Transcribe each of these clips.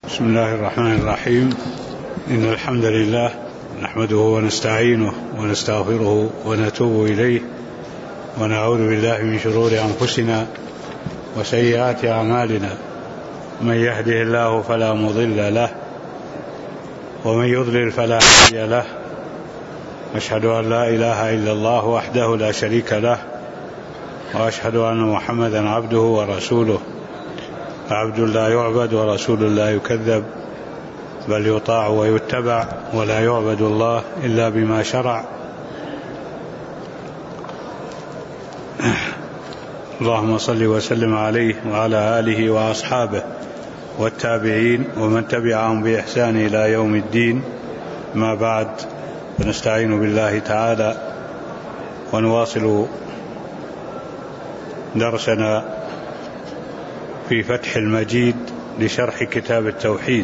بسم الله الرحمن الرحيم. إن الحمد لله نحمده ونستعينه ونستغفره ونتوب إليه ونعوذ بالله من شرور أنفسنا وسيئات أعمالنا. من يهده الله فلا مضل له ومن يضلل فلا هادي له. أشهد أن لا إله إلا الله وحده لا شريك له وأشهد أن محمدا عبده ورسوله. عبد لا يعبد ورسول لا يكذب بل يطاع ويتبع ولا يعبد الله إلا بما شرع. اللهم صل وسلم عليه وعلى آله وأصحابه والتابعين ومن تبعهم بإحسان إلى يوم الدين. ما بعد، فنستعين بالله تعالى ونواصل درسنا في فتح المجيد لشرح كتاب التوحيد.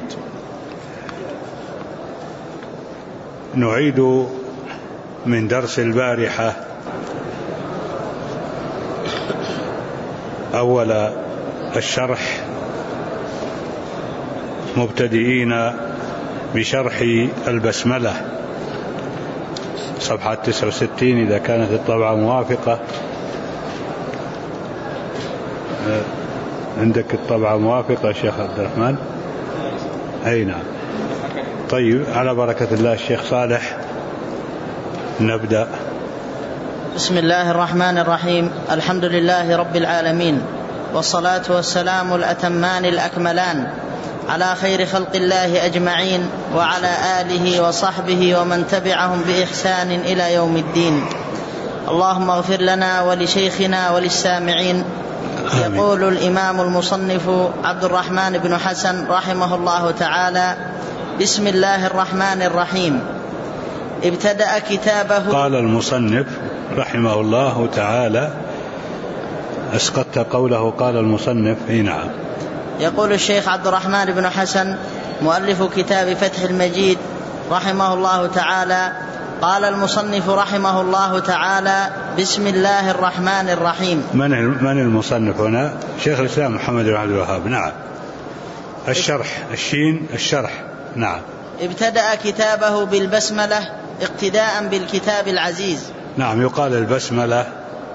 نعيد من درس البارحة أول الشرح، مبتدئين بشرح البسملة، صفحة 69 إذا كانت الطبعة موافقة. عندك الطبعة موافقة شيخ عبد الرحمن؟ أي نعم. طيب، على بركة الله الشيخ صالح نبدأ. بسم الله الرحمن الرحيم. الحمد لله رب العالمين، والصلاة والسلام الأتمان الأكملان على خير خلق الله أجمعين، وعلى آله وصحبه ومن تبعهم بإحسان إلى يوم الدين. اللهم اغفر لنا ولشيخنا وللسامعين. يقول الإمام المصنف عبد الرحمن بن حسن رحمه الله تعالى: بسم الله الرحمن الرحيم. ابتدأ كتابه. قال المصنف رحمه الله تعالى، أسقطت قوله قال المصنف. نعم. يقول الشيخ عبد الرحمن بن حسن مؤلف كتاب فتح المجيد رحمه الله تعالى: قال المصنف رحمه الله تعالى: بسم الله الرحمن الرحيم. من المصنف هنا؟ شيخ الإسلام محمد بن عبد الوهاب. نعم. الشرح، الشين الشرح. نعم. ابتدأ كتابه بالبسملة اقتداء بالكتاب العزيز. نعم. يقال البسملة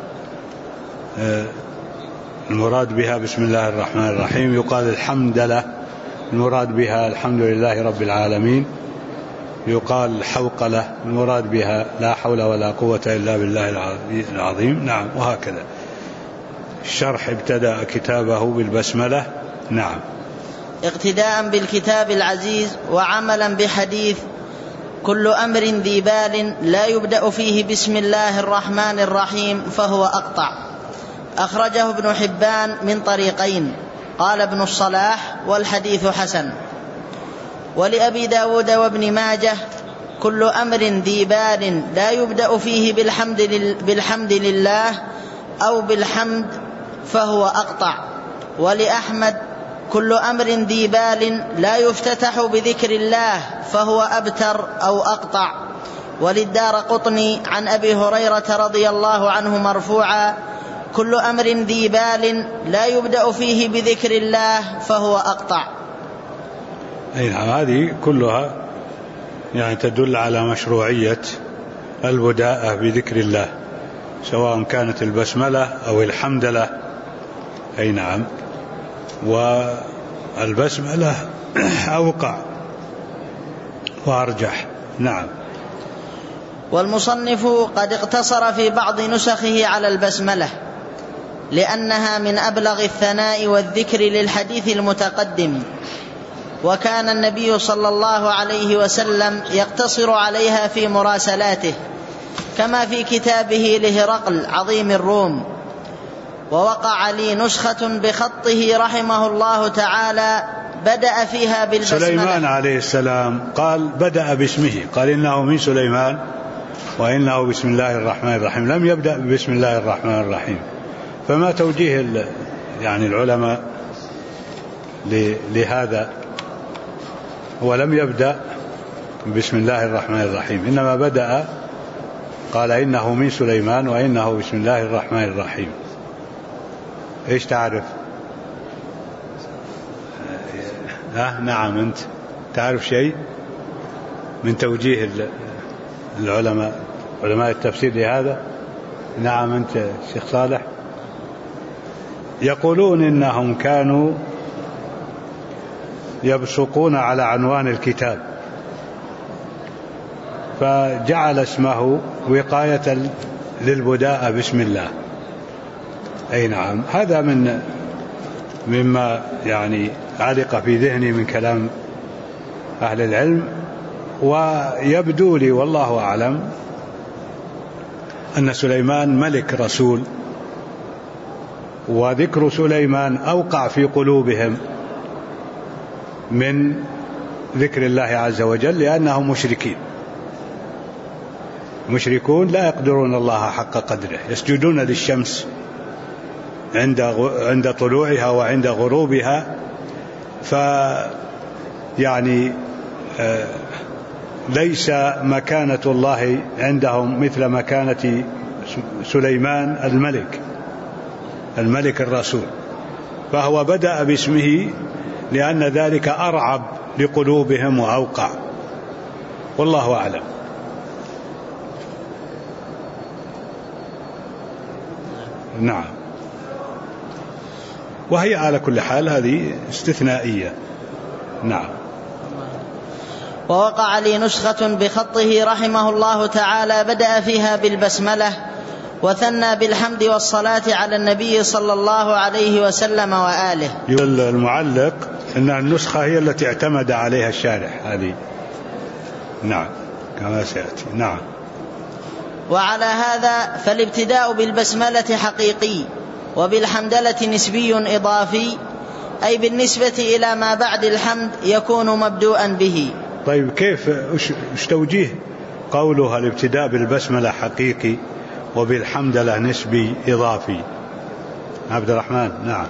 المراد بها بسم الله الرحمن الرحيم. يقال الحمدلة المراد بها الحمد لله رب العالمين. يقال الحوقلة المراد بها لا حول ولا قوة إلا بالله العظيم. نعم. وهكذا. الشرح ابتدأ كتابه بالبسملة. نعم. اقتداء بالكتاب العزيز وعملا بحديث: كل أمر ذي بال لا يبدأ فيه بسم الله الرحمن الرحيم فهو أقطع. أخرجه ابن حبان من طريقين. قال ابن الصلاح: والحديث حسن. ولأبي داود وابن ماجه: كل أمر ذي بال لا يبدأ فيه بالحمد لله أو بالحمد فهو أقطع. ولأحمد: كل أمر ذي بال لا يفتتح بذكر الله فهو أبتر أو أقطع. وللدارقطني عن أبي هريرة رضي الله عنه مرفوعا: كل أمر ذي بال لا يبدأ فيه بذكر الله فهو أقطع. هذه كلها يعني تدل على مشروعية البداءة بذكر الله، سواء كانت البسملة أو الحمدلة. أي نعم. والبسملة أوقع وأرجح. نعم. والمصنف قد اقتصر في بعض نسخه على البسملة لأنها من أبلغ الثناء والذكر للحديث المتقدم، وكان النبي صلى الله عليه وسلم يقتصر عليها في مراسلاته، كما في كتابه لهرقل عظيم الروم. ووقع لي نسخة بخطه رحمه الله تعالى بدأ فيها بالبسملة. سليمان عليه السلام قال بدأ باسمه، قال إنه من سليمان وإنه بسم الله الرحمن الرحيم، لم يبدأ بسم الله الرحمن الرحيم. فما توجيه يعني العلماء لهذا؟ ولم يبدأ بسم الله الرحمن الرحيم، إنما بدأ قال إنه من سليمان وإنه بسم الله الرحمن الرحيم. إيش تعرف؟ نعم. أنت تعرف شيء من توجيه علماء التفسير لهذا؟ نعم. أنت شيخ صالح. يقولون إنهم كانوا يبصقون على عنوان الكتاب فجعل اسمه وقاية للبداء بسم الله. أي نعم، هذا مما يعني علق في ذهني من كلام أهل العلم. ويبدو لي والله أعلم أن سليمان ملك رسول، وذكر سليمان أوقع في قلوبهم من ذكر الله عز وجل، لأنهم مشركون لا يقدرون الله حق قدره، يسجدون للشمس عند طلوعها وعند غروبها، يعني ليس مكانة الله عندهم مثل مكانة سليمان الملك الرسول، فهو بدأ باسمه لأن ذلك أرعب لقلوبهم وأوقع، والله أعلم. نعم. وهي على كل حال هذه استثنائية. نعم. ووقع لي نسخة بخطه رحمه الله تعالى بدأ فيها بالبسملة وثنى بالحمد والصلاة على النبي صلى الله عليه وسلم وآله. يقول المعلق أن النسخة هي التي اعتمد عليها الشارح هذه. نعم كما سيأتي. نعم. وعلى هذا فالابتداء بالبسملة حقيقي، وبالحمدلة نسبي إضافي، أي بالنسبة إلى ما بعد الحمد يكون مبدوءا به. طيب كيف ايش توجيه قولها الابتداء بالبسملة حقيقي وبالحمدلة نسبي إضافي؟ عبد الرحمن. نعم.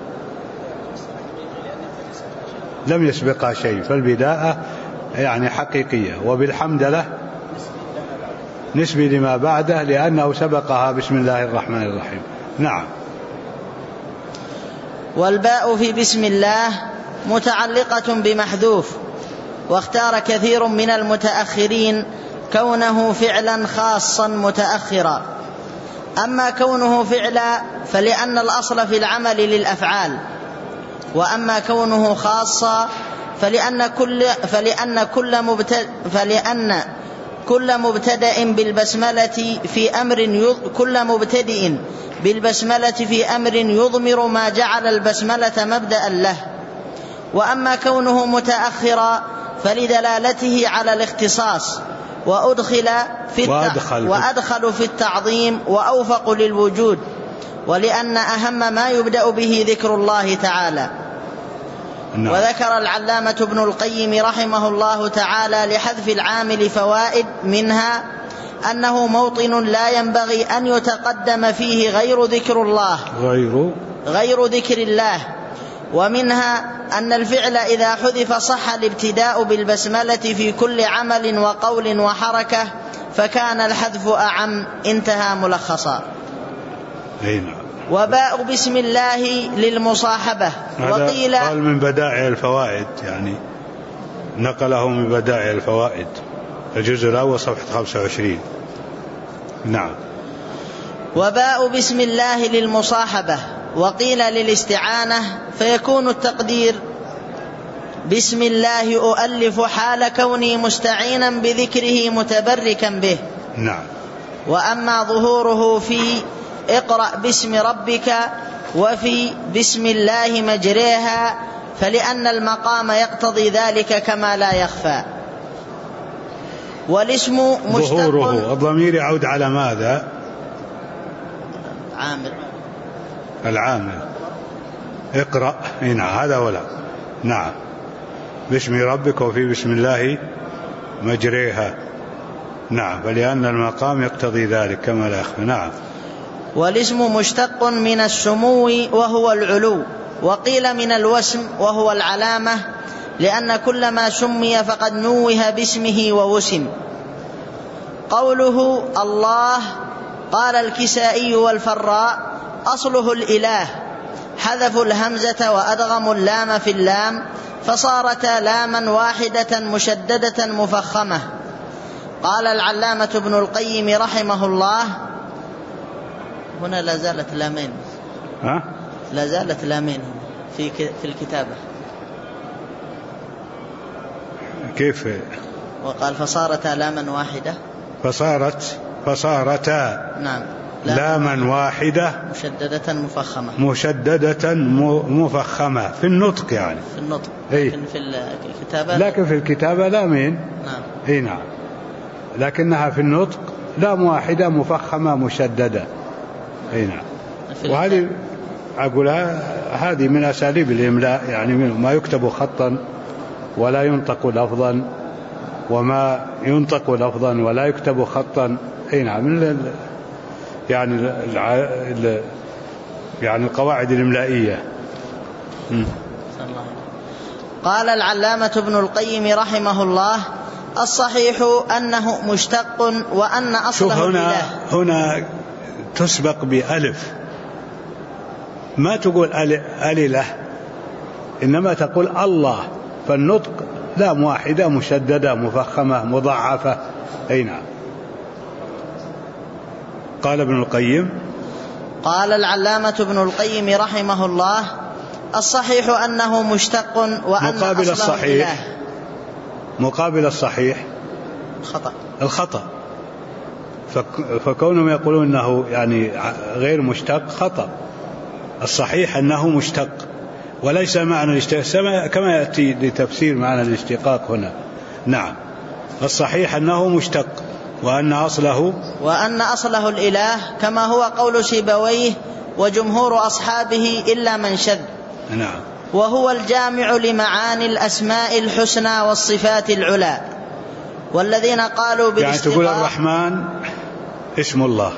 لم يسبقها شيء، فالبداءة يعني حقيقية، وبالحمدلة نسبي لما بعده لأنه سبقها بسم الله الرحمن الرحيم. نعم. والباء في بسم الله متعلقة بمحذوف، واختار كثير من المتأخرين كونه فعلا خاصا متأخرا. أما كونه فعلا فلأن الأصل في العمل للأفعال، وأما كونه خاصا فلأن كل مبتدئ بالبسملة في أمر يضمر ما جعل البسملة مبدأ له. وأما كونه متأخرا فلدلالته على الاختصاص، وأدخل في التعظيم وأوفق للوجود، ولأن أهم ما يبدأ به ذكر الله تعالى. وذكر العلامة ابن القيم رحمه الله تعالى لحذف العامل فوائد، منها أنه موطن لا ينبغي أن يتقدم فيه غير ذكر الله، ومنها أن الفعل إذا حذف صح الابتداء بالبسملة في كل عمل وقول وحركة، فكان الحذف أعم. انتهى ملخصا. وباء بسم الله للمصاحبة. وقيل قال من بدائع الفوائد، يعني نقله من بدائع الفوائد الجزء الأول صفحة 25. نعم. وباء بسم الله للمصاحبة، وقيل للاستعانة، فيكون التقدير بسم الله أؤلف حال كوني مستعينا بذكره متبركا به. نعم. وأما ظهوره في اقرأ باسم ربك وفي بسم الله مجريها فلأن المقام يقتضي ذلك كما لا يخفى. والاسم مشتق. ظهوره الضمير يعود على ماذا؟ العامل. اقرأ هنا هذا ولا. نعم. باسم ربك وفي بسم الله مجريها. نعم. فلأن المقام يقتضي ذلك كما لا يخفى. نعم. والاسم مشتق من السمو وهو العلو، وقيل من الوسم وهو العلامة، لأن كل ما سمي فقد نوه باسمه ووسم. قوله الله قال الكسائي والفراء أصله الإله، حذفوا الهمزة وأدغموا اللام في اللام فصارتا لاما واحدة مشددة مفخمة. قال العلامة ابن القيم رحمه الله: هنا لا زالت لامين، لا زالت لامين في الكتابة. كيف؟ وقال فصارتا لاما واحدة، فصارتا نعم لاما واحدة مشددة مفخمة في النطق، يعني في النطق، لكن في الكتابة لكن في الكتابة لامين. نعم. اي نعم، لكنها في النطق لام واحدة مفخمة مشددة. اي نعم. وهذه أقولها هذه من أساليب الإملاء، يعني ما يكتب خطا ولا ينطق لفظا، وما ينطق لفظا ولا يكتب خطا. اي نعم، يعني القواعد الإملائية. قال العلامة ابن القيم رحمه الله: الصحيح أنه مشتق وأن أصله الإله. هنا تسبق بألف، ما تقول الإله، إنما تقول الله، فالنطق لام واحدة مشددة مفخمة مضاعفة. أي نعم. قال ابن القيم، قال العلامة ابن القيم رحمه الله: الصحيح أنه مشتق وأن مقابل أصله الإله. مقابل الصحيح الخطأ. فكونهم يقولون أنه يعني غير مشتق خطأ. الصحيح أنه مشتق، وليس معنى الاشتقاق كما يأتي لتفسير معنى الاشتقاق هنا. نعم، الصحيح أنه مشتق وأن أصله الإله، كما هو قول سيبويه وجمهور أصحابه إلا من شذ. نعم. وهو الجامع لمعاني الأسماء الحسنى والصفات العلى. والذين قالوا بالاشتقاق، يعني تقول الرحمن اسم الله،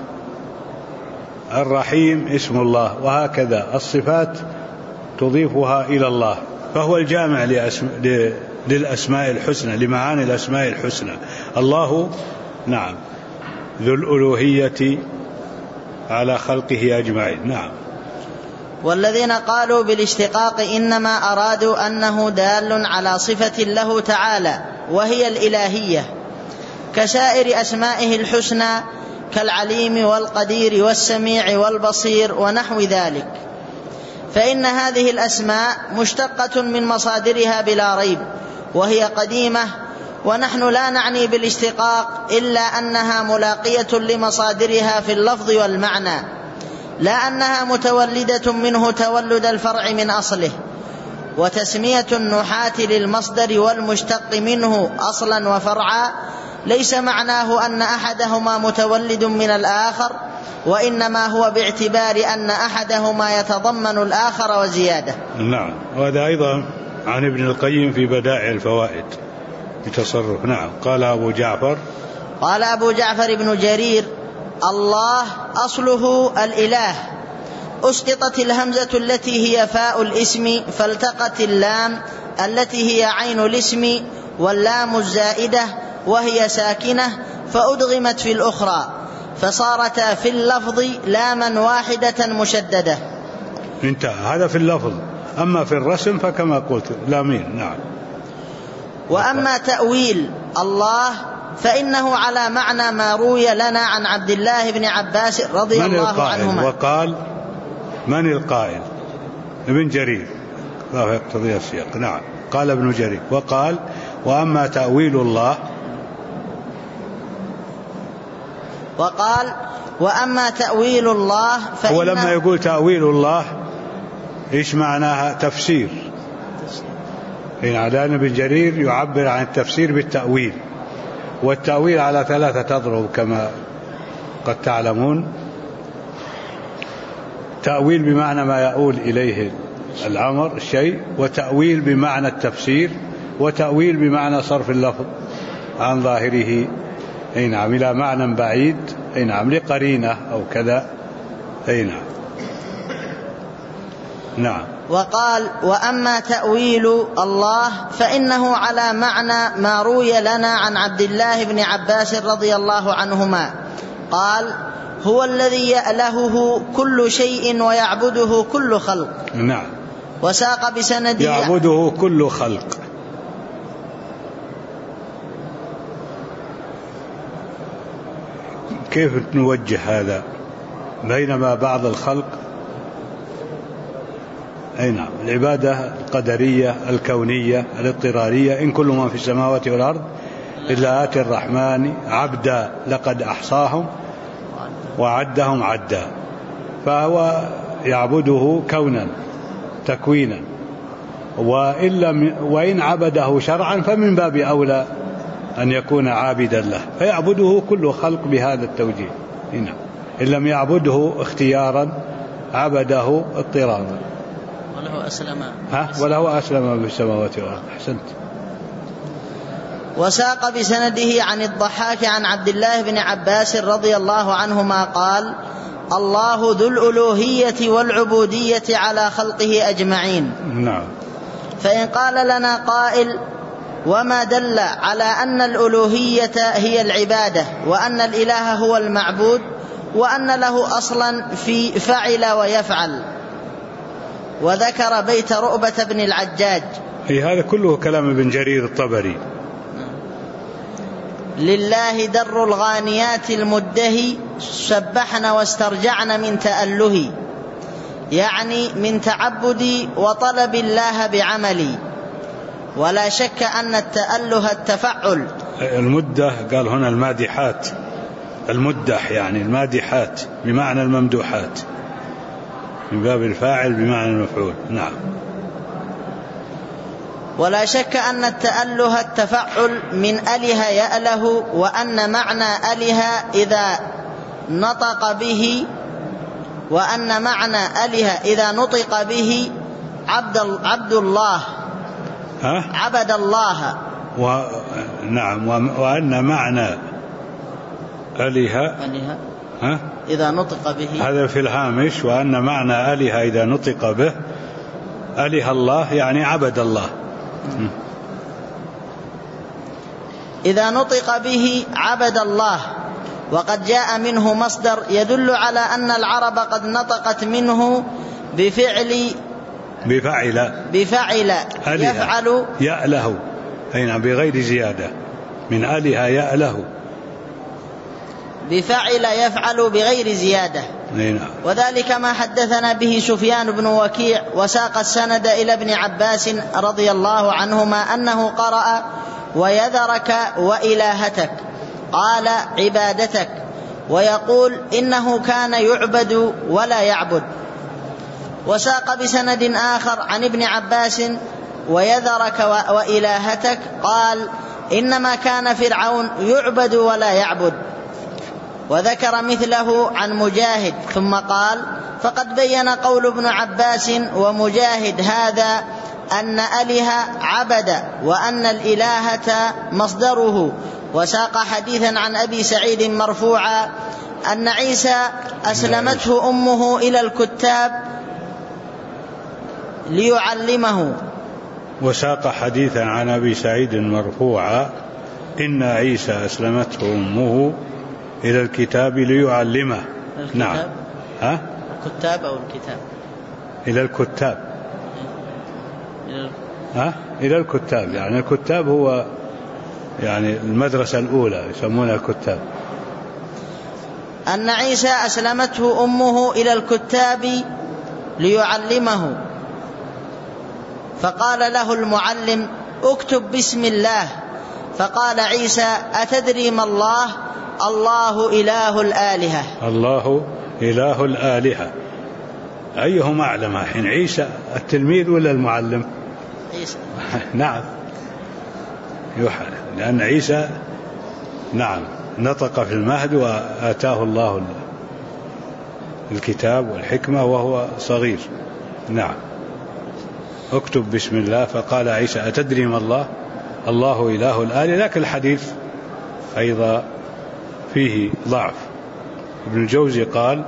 الرحيم اسم الله، وهكذا الصفات تضيفها إلى الله، فهو الجامع للأسماء الحسنى، لمعاني الأسماء الحسنى. الله نعم ذو الألوهية على خلقه أجمعين. نعم. والذين قالوا بالاشتقاق إنما أرادوا أنه دال على صفة له تعالى وهي الإلهية، كسائر أسمائه الحسنى كالعليم والقدير والسميع والبصير ونحو ذلك. فإن هذه الأسماء مشتقة من مصادرها بلا ريب، وهي قديمة، ونحن لا نعني بالاشتقاق إلا أنها ملاقية لمصادرها في اللفظ والمعنى، لا أنها متولدة منه تولد الفرع من أصله. وتسمية النحاة للمصدر والمشتق منه أصلا وفرعا ليس معناه أن أحدهما متولد من الآخر، وإنما هو باعتبار أن أحدهما يتضمن الآخر وزيادة. نعم. وهذا أيضا عن ابن القيم في بدائع الفوائد بتصرف. نعم. قال أبو جعفر ابن جرير: الله أصله الإله، أسقطت الهمزة التي هي فاء الاسم، فالتقت اللام التي هي عين الاسم واللام الزائدة وهي ساكنة، فأدغمت في الأخرى، فصارتا في اللفظ لاما واحدة مشددة. انتهى. هذا في اللفظ. أما في الرسم فكما قلت لامين. نعم. وأما تأويل الله فإنه على معنى ما روي لنا عن عبد الله بن عباس رضي الله عنهما. وقال من القائل؟ ابن جرير، لا يقتضي السياق. نعم. قال ابن جرير وقال: وأما تأويل الله، وقال: وأما تأويل الله فإنه، هو لما يقول تأويل الله إيش معناها؟ تفسير. لأن ابن جرير يعبر عن التفسير بالتأويل، والتأويل على 3 تضرب كما قد تعلمون: تأويل بمعنى ما يؤول إليه الأمر الشيء، وتأويل بمعنى التفسير، وتأويل بمعنى صرف اللفظ عن ظاهره نعم إلى معنى بعيد نعم لقرينة أو كذا. نعم. نعم. وقال: وأما تأويل الله فإنه على معنى ما روي لنا عن عبد الله بن عباس رضي الله عنهما قال: هو الذي يألهه كل شيء ويعبده كل خلق. نعم. وساق بسنده يعبده كل خلق. كيف نوجه هذا؟ بينما بعض الخلق أي نعم العبادة القدرية الكونية الاضطرارية، إن كل من في السماوات والأرض إلا آتي الرحمن عبدا لقد أحصاهم وعدهم عدا، فهو يعبده كونا تكوينا، وإن عبده شرعا فمن باب أولى أن يكون عابدا له، فيعبده كل خلق بهذا التوجيه. هنا إن لم يعبده اختيارا عبده اضطرارا. وله أسلم بالسماوات والأرض. أحسنت. وساق بسنده عن الضحاك عن عبد الله بن عباس رضي الله عنهما قال: الله ذو الألوهية والعبودية على خلقه أجمعين. نعم. فإن قال لنا قائل: وما دل على أن الألوهية هي العبادة وأن الإله هو المعبود وأن له أصلا في فعل ويفعل؟ وذكر بيت رؤبة بن العجاج. هذا كله كلام ابن جرير الطبري. لله در الغانيات المدهي سبحن واسترجعن من تأله، يعني من تعبدي وطلب الله بعملي. ولا شك أن التأله التفعل. المدة قال هنا المادحات، المدح يعني المادحات بمعنى الممدوحات، من باب الفاعل بمعنى المفعول. نعم. ولا شك أن التأله التفعل من أله يأله، وأن معنى أله إذا نطق به، وأن معنى أله إذا نطق به عبد الله، عبد الله. نعم. وأن معنى أله إذا نطق به، هذا في الهامش. وأن معنى أله إذا نطق به، أله الله يعني عبد الله. إذا نطق به عبد الله. وقد جاء منه مصدر يدل على أن العرب قد نطقت منه بفعل يفعل يأله، أي بغير زيادة، من أله يأله، بفعل يفعل بغير زيادة. وذلك ما حدثنا به سفيان بن وكيع. وساق السند إلى ابن عباس رضي الله عنهما أنه قرأ: ويذرك وإلهتك، قال عبادتك، ويقول إنه كان يعبد ولا يعبد. وساق بسند آخر عن ابن عباس: ويذرك وإلهتك، قال إنما كان فرعون يعبد ولا يعبد. وذكر مثله عن مجاهد، ثم قال: فقد بين قول ابن عباس ومجاهد هذا أن أله عبد، وأن الإلهة مصدره. وساق حديثا عن أبي سعيد مرفوعا أن عيسى أسلمته أمه إلى الكتاب ليعلمه. وساق حديثا عن أبي سعيد مرفوعا إن عيسى أسلمته أمه إلى الكتاب ليعلمه. نعم. الكتاب أو الكتاب؟ إلى الكتاب. إلى الكتاب، يعني الكتاب هو يعني المدرسة الأولى يسمونها الكتاب. أن عيسى أسلمته أمه إلى الكتاب ليعلمه، فقال له المعلم: اكتب بسم الله. فقال عيسى: أتدري ما الله؟ الله إله الآلهة. الله إله الآلهة. أيهما أعلم حين، عيسى التلميذ ولا المعلم؟ عيسى. نعم، يوحى، لأن عيسى نعم نطق في المهد وآتاه الله الكتاب والحكمة وهو صغير. نعم. اكتب بسم الله. فقال عيسى: أتدري ما الله؟ الله إله الآلهة. لكن الحديث أيضا فيه ضعف. ابن الجوزي قال: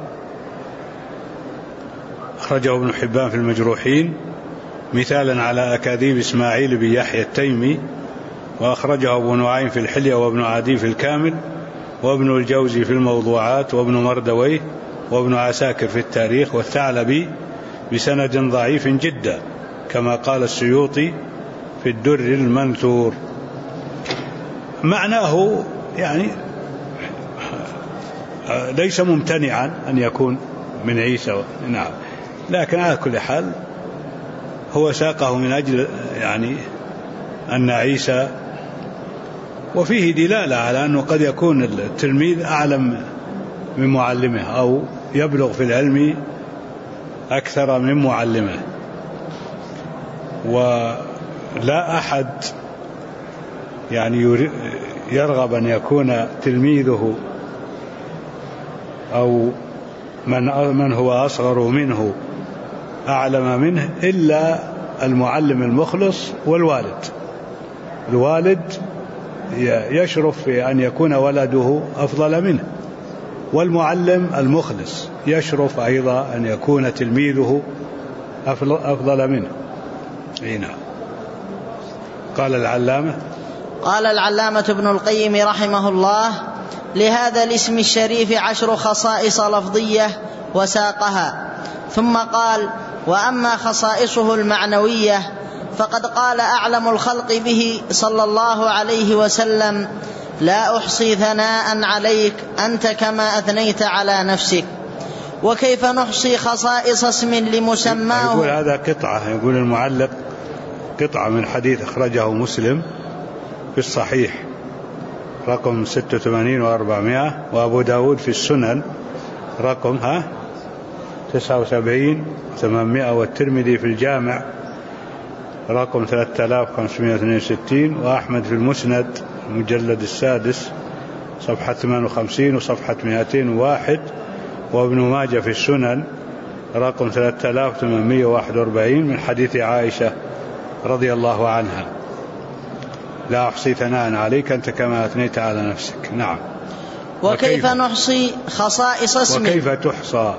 أخرجه ابن حبان في المجروحين مثالا على أكاذيب إسماعيل بن يحيى التيمي، وأخرجه ابو نعيم في الحلية وابن عدي في الكامل، وابن الجوزي في الموضوعات، وابن مردويه، وابن عساكر في التاريخ، والثعلبي بسند ضعيف جدا. كما قال السيوطي في الدر المنثور. معناه يعني ليس ممتنعا أن يكون من عيسى، نعم، لكن على كل حال هو ساقه من أجل يعني أن عيسى، وفيه دلالة على أنه قد يكون التلميذ أعلم من معلمه أو يبلغ في العلم أكثر من معلمه، ولا أحد يعني يرغب أن يكون تلميذه أو من هو أصغر منه أعلم منه إلا المعلم المخلص والوالد. الوالد يشرف في أن يكون ولده أفضل منه، والمعلم المخلص يشرف أيضا أن يكون تلميذه أفضل منه. نعم. قال العلامة ابن القيم رحمه الله: لهذا الاسم الشريف 10 خصائص لفظية وساقها، ثم قال: وأما خصائصه المعنوية فقد قال أعلم الخلق به صلى الله عليه وسلم: لا أحصي ثناء عليك أنت كما أثنيت على نفسك. وكيف نحصي خصائص اسم لمسماه؟ يقول هذا قطعة، يقول المعلق قطعة من حديث أخرجه مسلم في الصحيح رقم 86 و400، وأبو داود في السنن رقم 79 و800، والترمذي في الجامع رقم 3562، وأحمد في المسند المجلد السادس صفحة 58 وصفحة 201، وابن ماجه في السنن رقم 3841 من حديث عائشة رضي الله عنها: لا أحصي ثناء عليك أنت كما أثنيت على نفسك. نعم. وكيف نحصي خصائص اسم؟ وكيف تحصى؟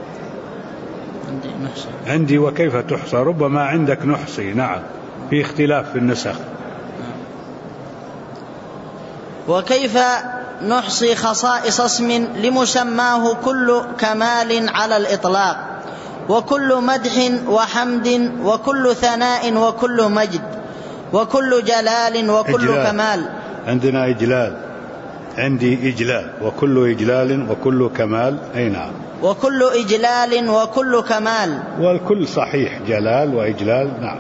عندي وكيف تحصى، ربما عندك نحصي. نعم، في اختلاف في النسخ. وكيف نحصي خصائص اسم لمسماه كل كمال على الإطلاق، وكل مدح وحمد، وكل ثناء، وكل مجد، وكل جلال، وكل إجلال. كمال. عندنا إجلال، عندي إجلال، وكل إجلال وكل كمال. أي نعم. وكل إجلال وكل كمال، والكل صحيح، جلال وإجلال. نعم.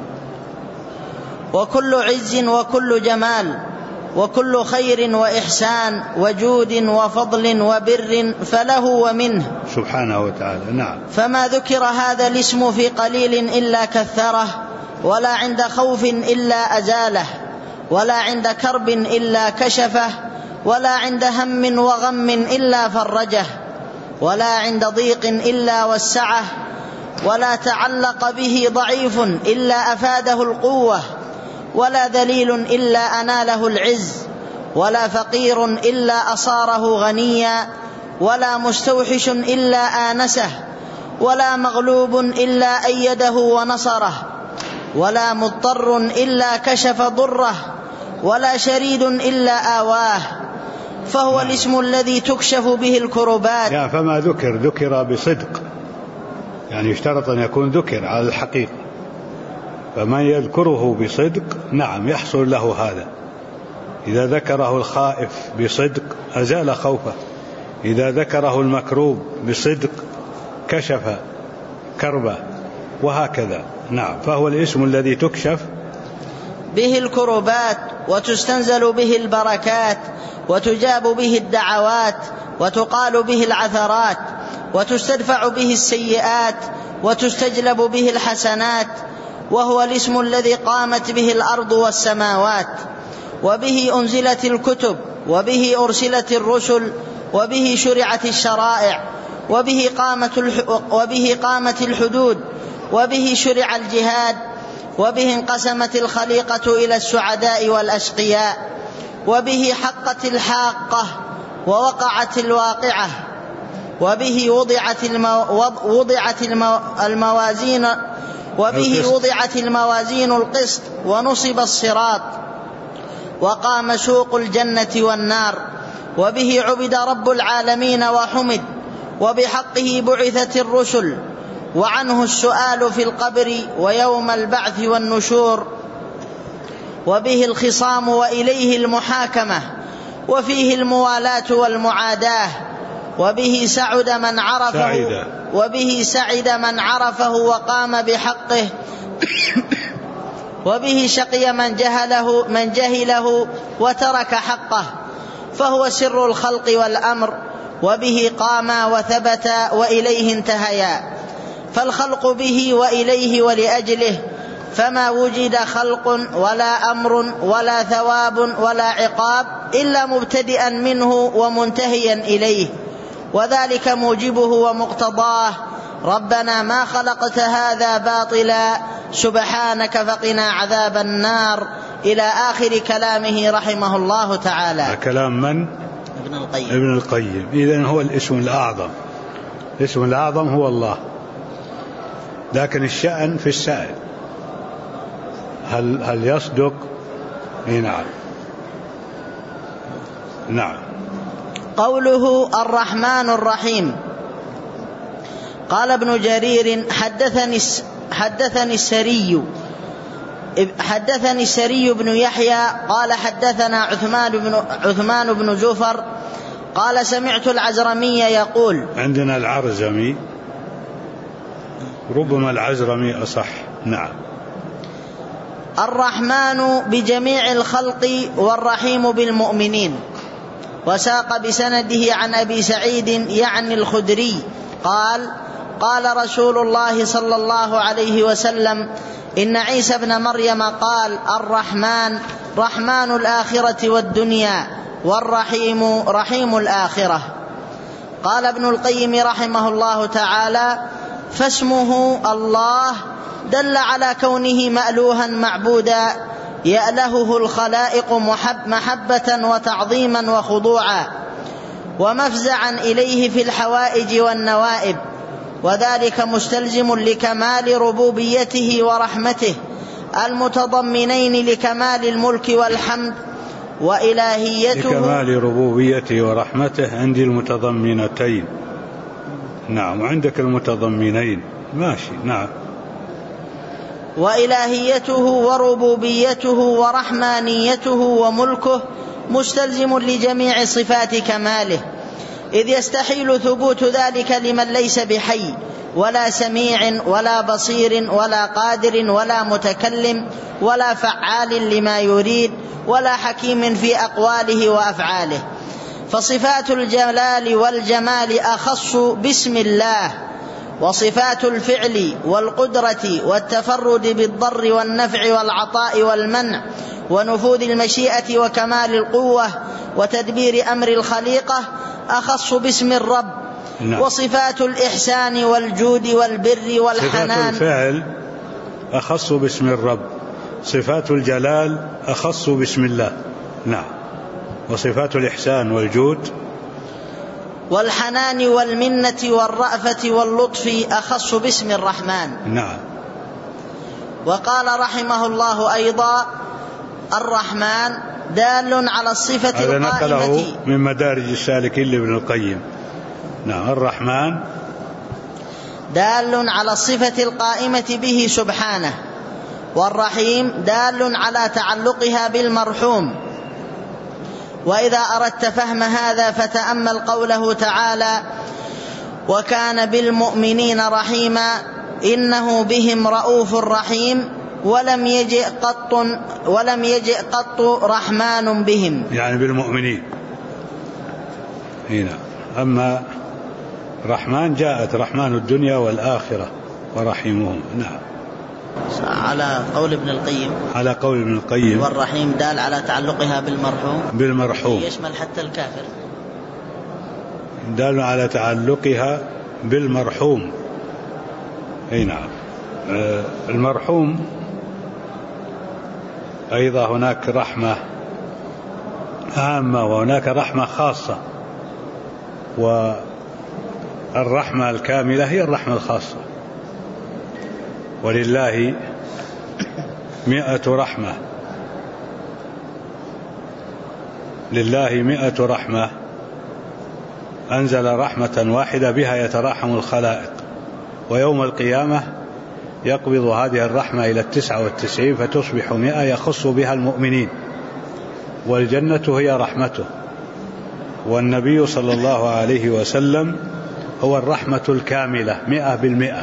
وكل عز وكل جمال، وكل خير وإحسان وجود وفضل وبر فله ومنه سبحانه وتعالى. نعم. فما ذكر هذا الاسم في قليل إلا كثره، ولا عند خوف إلا أزاله، ولا عند كرب إلا كشفه، ولا عند هم وغم إلا فرجه، ولا عند ضيق إلا وسعه، ولا تعلق به ضعيف إلا أفاده القوة، ولا ذليل إلا أناله العز، ولا فقير إلا أصاره غنيا، ولا مستوحش إلا آنسه، ولا مغلوب إلا أيده ونصره، ولا مضطر إلا كشف ضره، ولا شريد إلا آواه. فهو الاسم الذي تكشف به الكربات. فما ذكر بصدق، يعني يشترط أن يكون ذكر على الحقيقة، فمن يذكره بصدق نعم يحصل له هذا. إذا ذكره الخائف بصدق أزال خوفه، إذا ذكره المكروب بصدق كشف كربه، وهكذا. نعم. فهو الاسم الذي تكشف به الكربات، وتستنزل به البركات، وتجاب به الدعوات، وتقال به العثرات، وتستدفع به السيئات، وتستجلب به الحسنات. وهو الاسم الذي قامت به الأرض والسماوات، وبه أنزلت الكتب، وبه أرسلت الرسل، وبه شرعت الشرائع، وبه قامت الحدود، وبه شرع الجهاد، وبه انقسمت الخليقة إلى السعداء والأشقياء، وبه حقت الحاقة ووقعت الواقعة، وبه وضعت الموازين القسط، ونصب الصراط، وقام سوق الجنة والنار، وبه عبد رب العالمين وحمد، وبحقه بعثت الرسل، وعنه السؤال في القبر ويوم البعث والنشور، وبه الخصام وإليه المحاكمة، وفيه الموالاة والمعاداة، وبه سعد من عرفه وقام بحقه، وبه شقي من جهله وترك حقه، فهو سر الخلق والأمر، وبه قاما وثبتا وإليه انتهيا، فالخلق به وإليه ولأجله، فما وجد خلق ولا أمر ولا ثواب ولا عقاب إلا مبتدئا منه ومنتهيا إليه، وذلك موجبه ومقتضاه. ربنا ما خلقت هذا باطلا سبحانك فقنا عذاب النار، إلى آخر كلامه رحمه الله تعالى. كلام من؟ ابن القيم. إذن هو الاسم الأعظم، الاسم الأعظم هو الله، لكن الشأن في السائل، هل يصدق؟ نعم. قوله الرحمن الرحيم. قال ابن جرير حدثني السري بن يحيى قال حدثنا عثمان بن زفر قال سمعت العزرمي يقول. عندنا العرزمي، ربما العزرمي أصح. نعم. الرحمن بجميع الخلق والرحيم بالمؤمنين. وساق بسنده عن أبي سعيد يعني الخدري قال قال رسول الله صلى الله عليه وسلم إن عيسى ابن مريم قال الرحمن رحمن الآخرة والدنيا والرحيم رحيم الآخرة. قال ابن القيم رحمه الله تعالى فاسمه الله دل على كونه مألوها معبودا يألهه الخلائق محبة وتعظيما وخضوعا ومفزعا إليه في الحوائج والنوائب، وذلك مستلزم لكمال ربوبيته ورحمته المتضمنين لكمال الملك والحمد وإلهيته. لكمال ربوبيته ورحمته عندي المتضمنتين. نعم. وعندك المتضمنين. ماشي. نعم. وإلهيته وربوبيته ورحمانيته وملكه مستلزم لجميع صفات كماله، إذ يستحيل ثبوت ذلك لمن ليس بحي ولا سميع ولا بصير ولا قادر ولا متكلم ولا فعال لما يريد ولا حكيم في أقواله وأفعاله. فصفات الجلال والجمال أخص باسم الله، وصفات الفعل والقدرة والتفرد بالضر والنفع والعطاء والمنع ونفوذ المشيئة وكمال القوة وتدبير أمر الخليقة أخص باسم الرب. نعم. وصفات الإحسان والجود والبر والحنان. صفات الفعل أخص باسم الرب، صفات الجلال أخص باسم الله. نعم. وصفات الإحسان والجود والحنان والمنة والرأفة واللطف أخص باسم الرحمن. نعم. وقال رحمه الله أيضا الرحمن دال على الصفة هذا القائمة. نقله من مدارج السالكين لابن القيم. نعم. الرحمن دال على الصفة القائمة به سبحانه، والرحيم دال على تعلقها بالمرحوم. وإذا أردت فهم هذا فتأمل قوله تعالى وكان بالمؤمنين رحيما إنه بهم رؤوف رحيم ولم يجئ قط رحمن بهم، يعني بالمؤمنين هنا. أما رحمن جاءت رحمن الدنيا والآخرة ورحيمهم. نعم. على قول ابن القيم. على قول ابن القيم. والرحيم دال على تعلقها بالمرحوم يشمل حتى الكافر. دال على تعلقها بالمرحوم. أي نعم. المرحوم أيضا هناك رحمة عامة وهناك رحمة خاصة، والرحمة الكاملة هي الرحمة الخاصة. ولله 100 رحمة، لله 100 رحمة أنزل رحمة واحدة بها يتراحم الخلائق، ويوم القيامة يقبض هذه الرحمة إلى 99 فتصبح 100 يخص بها المؤمنين، والجنة هي رحمته. والنبي صلى الله عليه وسلم هو الرحمة الكاملة 100%.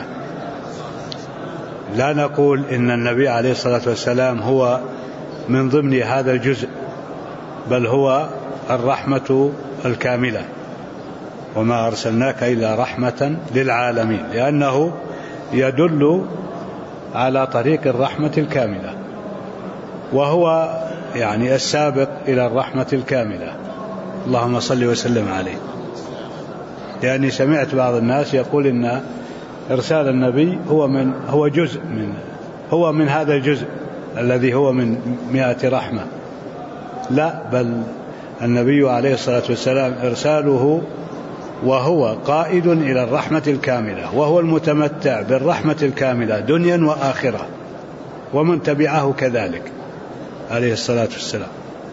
لا نقول إن النبي عليه الصلاة والسلام هو من ضمن هذا الجزء، بل هو الرحمة الكاملة، وما أرسلناك إلا رحمة للعالمين، لأنه يدل على طريق الرحمة الكاملة، وهو يعني السابق إلى الرحمة الكاملة. اللهم صل وسلم عليه. لأني سمعت بعض الناس يقول إن إرسال النبي هو من هذا الجزء الذي هو من 100 رحمة. لا، بل النبي عليه الصلاة والسلام إرساله وهو قائد إلى الرحمة الكاملة، وهو المتمتع بالرحمة الكاملة دنيا وآخرة، ومن تبعه كذلك عليه الصلاة والسلام.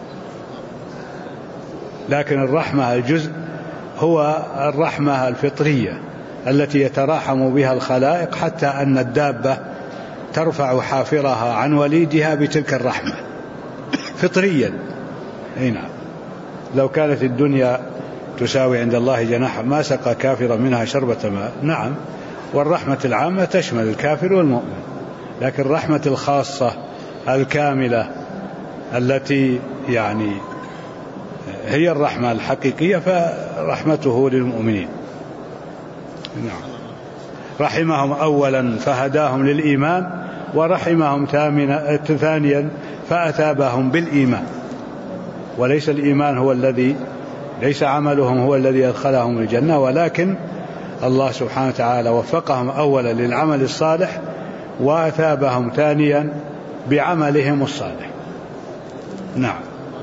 لكن الرحمة الجزء هو الرحمة الفطرية التي يتراحم بها الخلائق، حتى أن الدابة ترفع حافرها عن وليدها بتلك الرحمة فطريا. نعم، لو كانت الدنيا تساوي عند الله جناح ما سقى كافرا منها شربة ماء. نعم، والرحمة العامة تشمل الكافر والمؤمن، لكن الرحمة الخاصة الكاملة التي يعني هي الرحمة الحقيقية فرحمته للمؤمنين. نعم، رحمهم أولا فهداهم للإيمان، ورحمهم ثانيا فأثابهم بالإيمان. وليس الإيمان هو الذي، ليس عملهم هو الذي أدخلهم الجنة، ولكن الله سبحانه وتعالى وفقهم أولا للعمل الصالح، وأثابهم ثانيا بعملهم الصالح. نعم.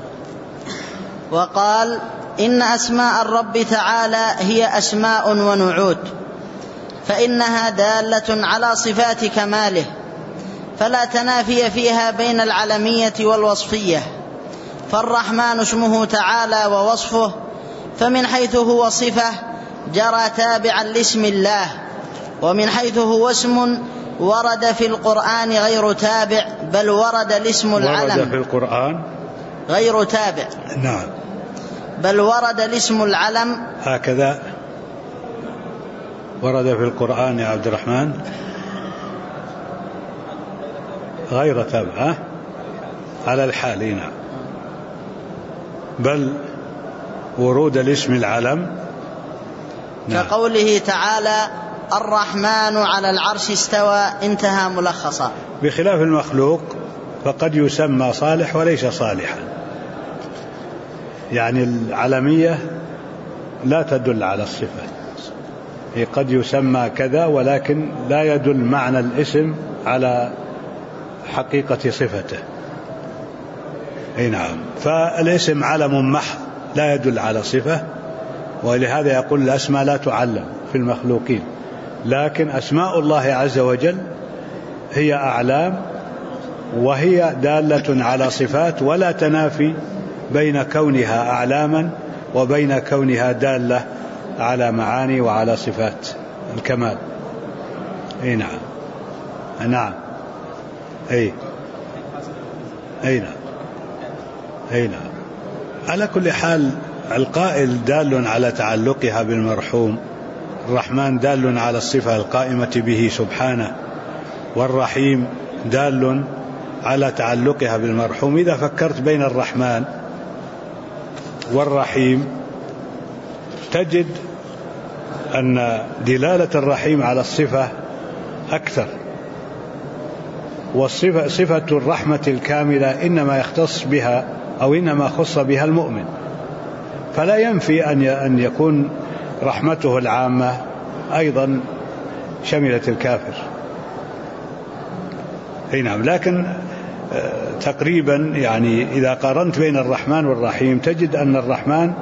وقال: إن أسماء الرب تعالى هي أسماء ونعوت، فإنها دالة على صفات كماله، فلا تنافي فيها بين العلمية والوصفية. فالرحمن اسمه تعالى ووصفه، فمن حيث هو صفة جرى تابعا لاسم الله، ومن حيث هو اسم ورد في القرآن غير تابع، بل ورد الاسم العلم. ورد في القرآن غير تابع. نعم، بل ورد الاسم العلم. هكذا ورد في القرآن يا عبد الرحمن غير تابع على الحال. نعم، بل ورود الاسم العلم. نعم. كقوله تعالى: الرحمن على العرش استوى، انتهى ملخصا. بخلاف المخلوق فقد يسمى صالح وليس صالحا، يعني العلمية لا تدل على الصفة، هي قد يسمى كذا ولكن لا يدل معنى الاسم على حقيقة صفته. نعم، فالاسم علم محض لا يدل على صفة، ولهذا يقول الأسماء لا تعلم في المخلوقين، لكن أسماء الله عز وجل هي أعلام، وهي دالة على صفات، ولا تنافي بين كونها أعلاما وبين كونها دالة على معاني وعلى صفات الكمال. نعم. نعم. نعم. نعم. على كل حال القائل دال على تعلقها بالمرحوم، الرحمن دال على الصفة القائمة به سبحانه، والرحيم دال على تعلقها بالمرحوم. إذا فكرت بين الرحمن والرحيم تجد أن دلالة الرحيم على الصفة أكثر، والصفة صفة الرحمة الكاملة إنما يختص بها أو إنما خص بها المؤمن، فلا ينفي أن يكون رحمته العامة أيضا شملت الكافر. نعم، لكن تقريبا يعني إذا قارنت بين الرحمن والرحيم تجد أن الرحمن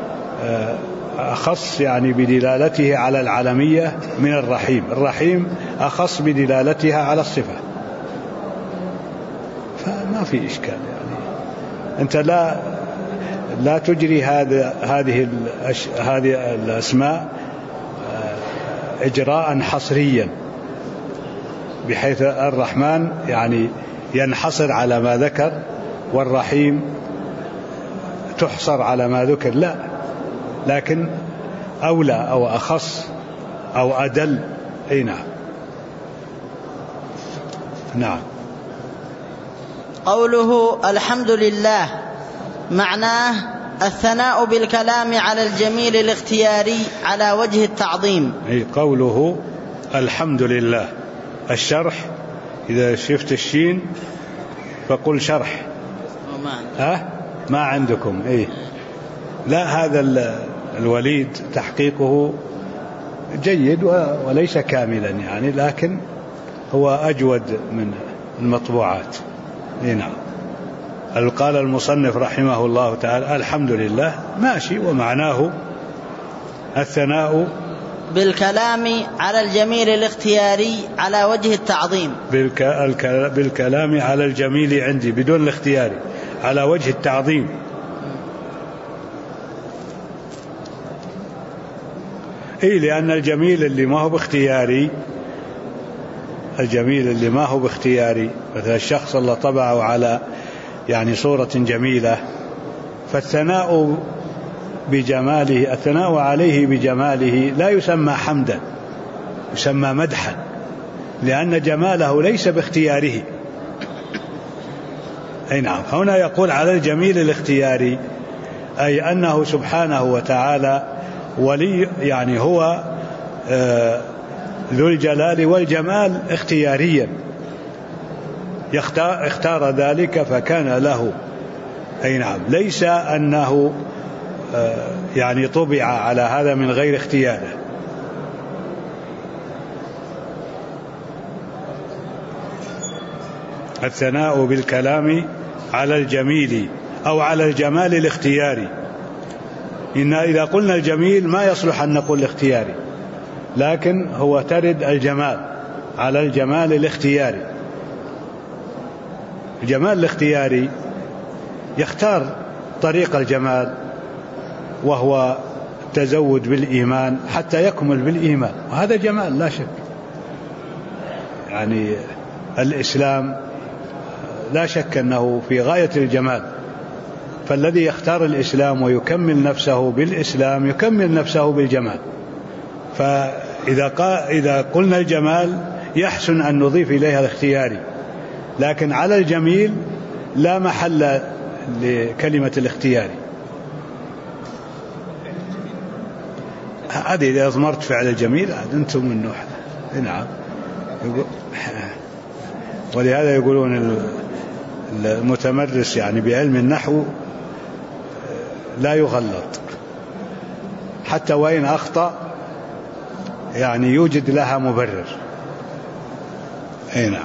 أخص يعني بدلالته على العلمية من الرحيم، الرحيم أخص بدلالتها على الصفة، فما في إشكال. يعني أنت لا تجري هذه الأسماء إجراء حصريا، بحيث الرحمن يعني ينحصر على ما ذكر، والرحيم تحصر على ما ذكر، لا، لكن أولى أو أخص أو أدل. أي نعم. نعم. قوله الحمد لله معناه الثناء بالكلام على الجميل الاختياري على وجه التعظيم. أي قوله الحمد لله، الشرح إذا شفت الشين فقل شرح. ما عندكم. إيه لا، هذا الوليد تحقيقه جيد وليس كاملا يعني، لكن هو أجود من المطبوعات. إيه نعم. قال المصنف رحمه الله تعالى الحمد لله ماشي، ومعناه الثناء بالكلام على الجميل الاختياري على وجه التعظيم. بالكلام على الجميل عندي بدون الاختياري على وجه التعظيم. إيه، لأن الجميل اللي ما هو باختياري، الجميل اللي ما هو باختياري مثل الشخص اللي طبعه على يعني صورة جميلة، فالثناء بجماله، الثناء عليه بجماله لا يسمى حمدا، يسمى مدحا، لأن جماله ليس باختياره. أي نعم. هنا يقول على الجميل الاختياري، أي أنه سبحانه وتعالى ولي، يعني هو ذو الجلال والجمال اختياريا، اختار ذلك فكان له. أي نعم. ليس أنه يعني طبع على هذا من غير اختياره. الثناء بالكلام على الجميل أو على الجمال الاختياري. إن إذا قلنا الجميل ما يصلح أن نقول الاختياري، لكن هو ترد الجمال على الجمال الاختياري. الجمال الاختياري يختار طريق الجمال، وهو التزود بالإيمان حتى يكمل بالإيمان، وهذا جمال لا شك. يعني الإسلام لا شك أنه في غاية الجمال، فالذي يختار الإسلام ويكمل نفسه بالإسلام يكمل نفسه بالجمال. فإذا قلنا الجمال يحسن أن نضيف إليها الاختياري، لكن على الجميل لا محل لكلمة الاختياري. هذه إذا أضمرت فعل الجميل أنتم النوح. نعم. ولهذا يقولون المتمرس يعني بعلم النحو لا يغلط، حتى وإن أخطأ يعني يوجد لها مبرر. أي نعم.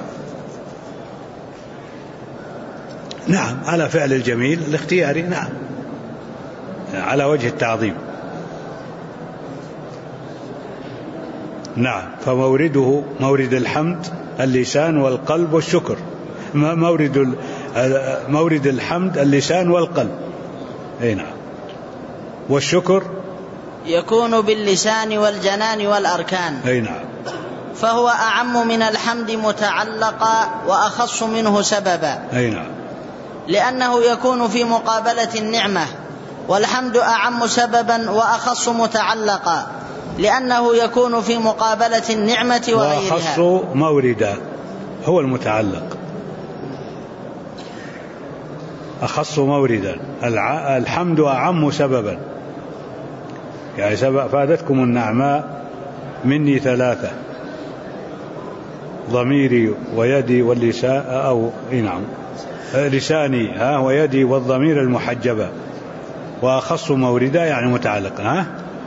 نعم، على فعل الجميل الاختياري، نعم، على وجه التعظيم. نعم. فمورده مورد الحمد اللسان والقلب والشكر. مورد الحمد اللسان والقلب. أي نعم. والشكر يكون باللسان والجنان والأركان. أي نعم. فهو أعم من الحمد متعلقا وأخص منه سببا. أي نعم. لأنه يكون في مقابلة النعمة، والحمد أعم سببا وأخص متعلقا لأنه يكون في مقابلة النعمة وغيرها. وأخص موردا هو المتعلق، أخص موردا. الحمد أعم سببا، يعني فادتكم النعماء مني ثلاثة: ضميري ويدي واللسان، أو نعم لساني ويدي والضمير المحجبة. وأخص موردا يعني متعلقا.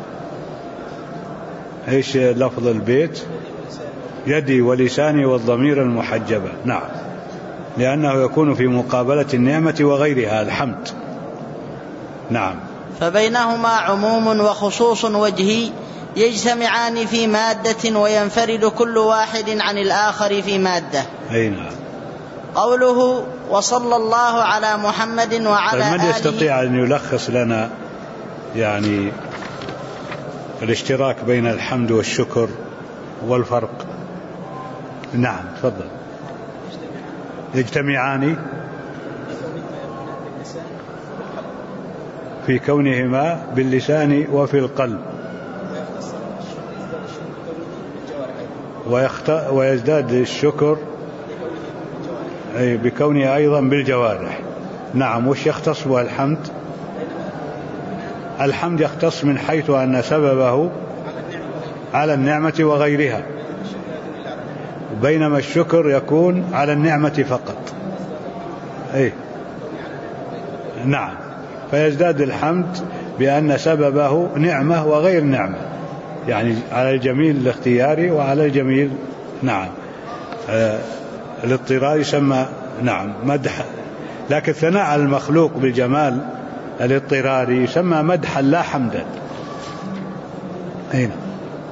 ايش لفظ البيت؟ يدي ولساني والضمير المحجبة. نعم، لأنه يكون في مقابلة النعمة وغيرها الحمد. نعم. فبينهما عموم وخصوص وجهي يجتمعان في مادة وينفرد كل واحد عن الآخر في مادة. أي نعم. قوله وصلى الله على محمد وعلى آله. من يستطيع أن يلخص لنا يعني الاشتراك بين الحمد والشكر والفرق؟ نعم تفضل. يجتمعان في كونهما باللسان وفي القلب، ويزداد الشكر بكونه أيضا بالجوارح. نعم. وش يختص به الحمد؟ الحمد يختص من حيث أن سببه على النعمة وغيرها، بينما الشكر يكون على النعمة فقط. نعم. فيزداد الحمد بأن سببه نعمة وغير نعمة، يعني على الجميل الاختياري وعلى الجميل نعم الاضطرار يسمى نعم مدح. لكن ثناء على المخلوق بالجمال الاضطراري يسمى مدحا لا حمدا. هنا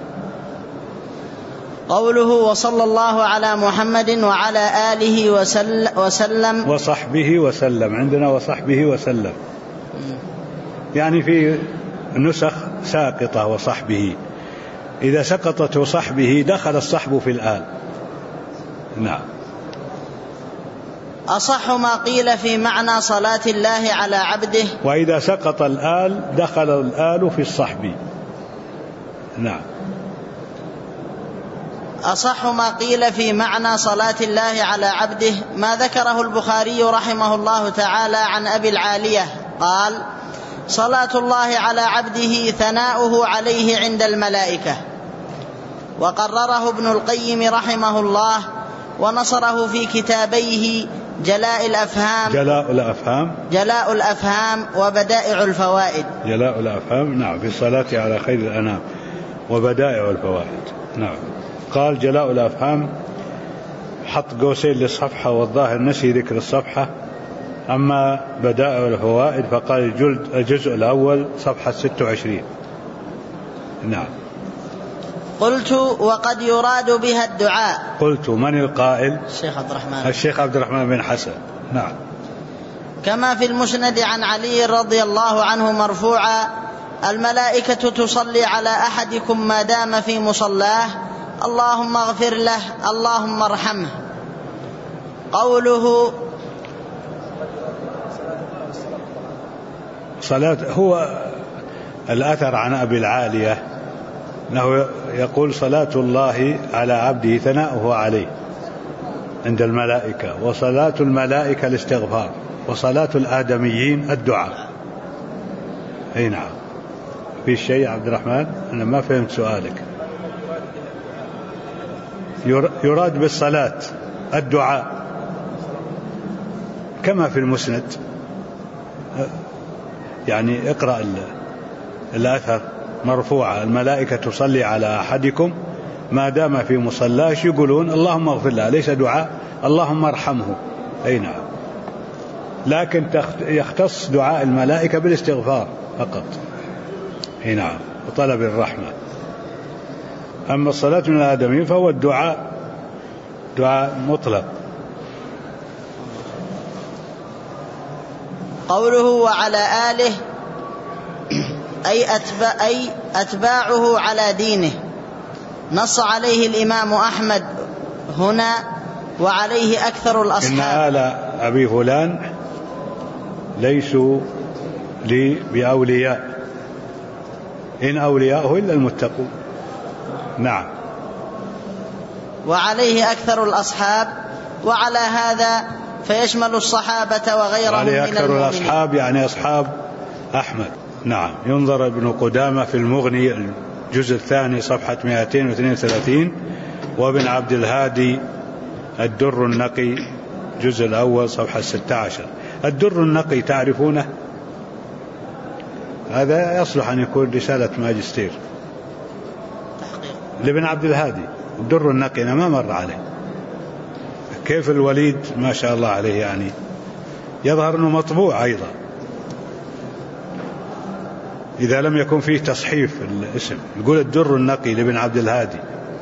قوله وصلى الله على محمد وعلى آله وسلم وصحبه وسلم. عندنا وصحبه وسلم، يعني في نسخ ساقطة وصحبه، إذا سقطت وصحبه دخل الصحب في الآل. نعم. أصح ما قيل في معنى صلاة الله على عبده. وإذا سقط الآل دخل الآل في الصحب. نعم. أصح ما قيل في معنى صلاة الله على عبده ما ذكره البخاري رحمه الله تعالى عن أبي العالية قال: صلاة الله على عبده ثناؤه عليه عند الملائكة. وقرره ابن القيم رحمه الله ونصره في كتابيه جلاء الأفهام وبدائع الفوائد. جلاء الأفهام نعم في الصلاة على خير الأنام وبدائع الفوائد. نعم. قال جلاء الأفهام، حط قوسين للصفحة والظاهر نسي ذكر الصفحة. أما بدائع الفوائد فقال الجزء الأول صفحة 26. نعم. قلت وقد يراد بها الدعاء. قلت من القائل؟ الشيخ عبد الرحمن بن حسن. نعم. كما في المسند عن علي رضي الله عنه مرفوعا: الملائكة تصلي على أحدكم ما دام في مصلاه، اللهم اغفر له اللهم ارحمه. قوله صلاة، هو الأثر عن أبي العالية أنه يقول صلاة الله على عبده ثناؤه عليه عند الملائكة، وصلاة الملائكة الاستغفار، وصلاة الآدميين الدعاء. أي نعم. في شيء عبد الرحمن؟ أنا ما فهمت سؤالك. يراد بالصلاة الدعاء كما في المسند، يعني اقرأ الأثر مرفوع: الملائكة تصلي على أحدكم ما دام في مصلاه. يقولون اللهم اغفر له، ليس دعاء اللهم ارحمه. أي نعم. لكن يختص دعاء الملائكة بالاستغفار فقط. أي نعم. وطلب الرحمة. أما الصلاة من الآدمين فهو الدعاء دعاء مطلق. قوله وعلى آله أي أتباعه على دينه، نص عليه الإمام أحمد هنا وعليه أكثر الأصحاب. إن آل أبي فلان ليسوا لي بأولياء، إن أولياءه إلا المتقون. نعم. وعليه أكثر الأصحاب، وعلى هذا فيشمل الصحابة وغيرهم من أكثر المؤمنين. الأصحاب يعني أصحاب أحمد. نعم. ينظر ابن قدامة في المغني الجزء الثاني صفحة 232، وابن عبد الهادي الدر النقي الجزء الأول صفحة 16. الدر النقي تعرفونه؟ هذا يصلح أن يكون رسالة ماجستير لابن عبد الهادي. الدر النقي أنا ما مر عليه. كيف الوليد ما شاء الله عليه، يعني يظهر أنه مطبوع أيضا إذا لم يكن فيه تصحيف الاسم. يقول الدر النقي لابن عبد الهادي،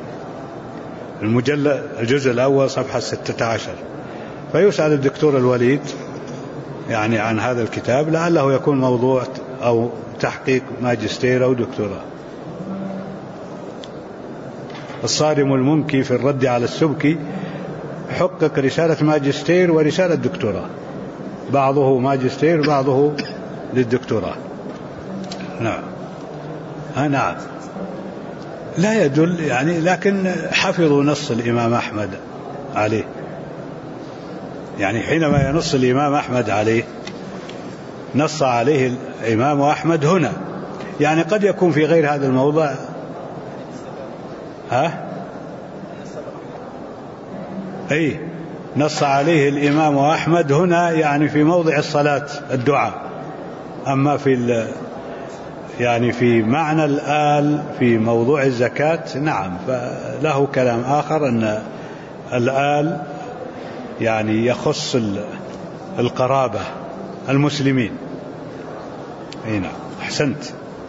المجلد الجزء الأول صفحة 16. فيسأل الدكتور الوليد يعني عن هذا الكتاب، لعله يكون موضوع أو تحقيق ماجستير أو دكتوراه. الصارم المنكي في الرد على السبكي حقق رسالة ماجستير ورسالة دكتوراه، بعضه ماجستير بعضه للدكتوراه. نعم. نعم. لا يدل يعني، لكن حفظوا نص الإمام أحمد عليه، يعني حينما ينص الإمام أحمد عليه نص عليه الإمام أحمد هنا، يعني قد يكون في غير هذا الموضع أي نص عليه الإمام أحمد هنا يعني في موضع الصلاة الدعاء، أما يعني في معنى الآل في موضوع الزكاة نعم فله كلام آخر، أن الآل يعني يخص القرابة المسلمين. أي نعم أحسنت،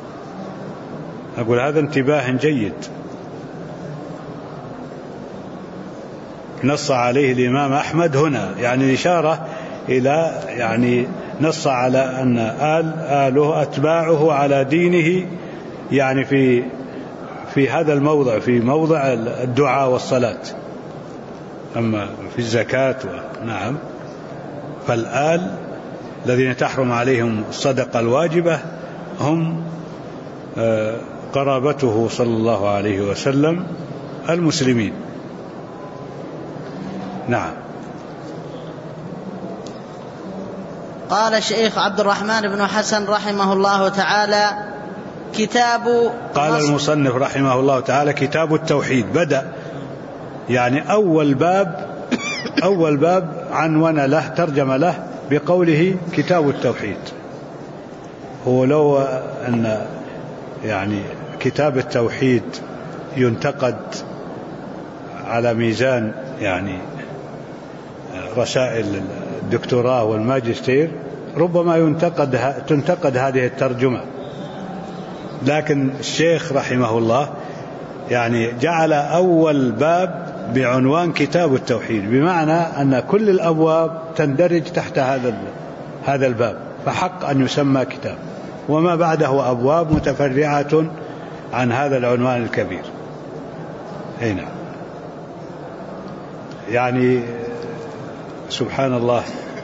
أقول هذا انتباه جيد. نص عليه الإمام أحمد هنا يعني إشارة إلى يعني نص على أن آله أتباعه على دينه يعني في هذا الموضع، في موضع الدعاء والصلاة. أما في الزكاة نعم فالآل الذين تحرم عليهم الصدقة الواجبة هم قرابته صلى الله عليه وسلم المسلمين. نعم. قال الشيخ عبد الرحمن بن حسن رحمه الله تعالى كتاب، قال المصنف رحمه الله تعالى كتاب التوحيد، بدأ يعني أول باب عنوان له ترجم له بقوله كتاب التوحيد. هو لو أن يعني كتاب التوحيد ينتقد على ميزان يعني رسائل الدكتوراه والماجستير ربما تنتقد هذه الترجمة، لكن الشيخ رحمه الله يعني جعل أول باب بعنوان كتاب التوحيد، بمعنى أن كل الأبواب تندرج تحت هذا الباب، فحق أن يسمى كتاب، وما بعده أبواب متفرعة عن هذا العنوان الكبير. هنا يعني سبحان الله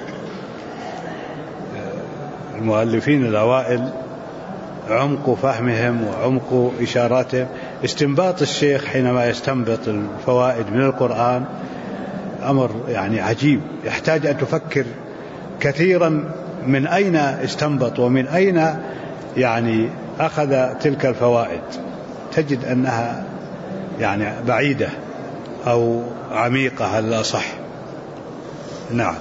المؤلفين الأوائل عمق فهمهم وعمق إشاراتهم، استنباط الشيخ حينما يستنبط الفوائد من القرآن أمر يعني عجيب، يحتاج أن تفكر كثيرا من أين استنبط ومن أين يعني أخذ تلك الفوائد، تجد أنها يعني بعيدة أو عميقة على الأصح. نعم.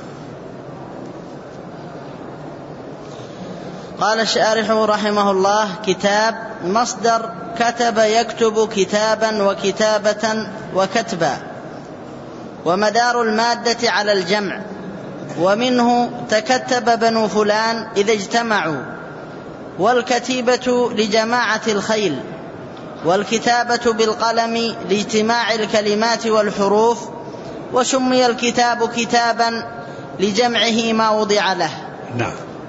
قال الشارح رحمه الله كتاب مصدر كتب يكتب كتابا وكتابة وكتبا، ومدار المادة على الجمع، ومنه تكتب بنو فلان إذا اجتمعوا، والكتيبة لجماعة الخيل، والكتابة بالقلم لاجتماع الكلمات والحروف، وسمي الكتاب كتابا لجمعه ما وضع له. نعم.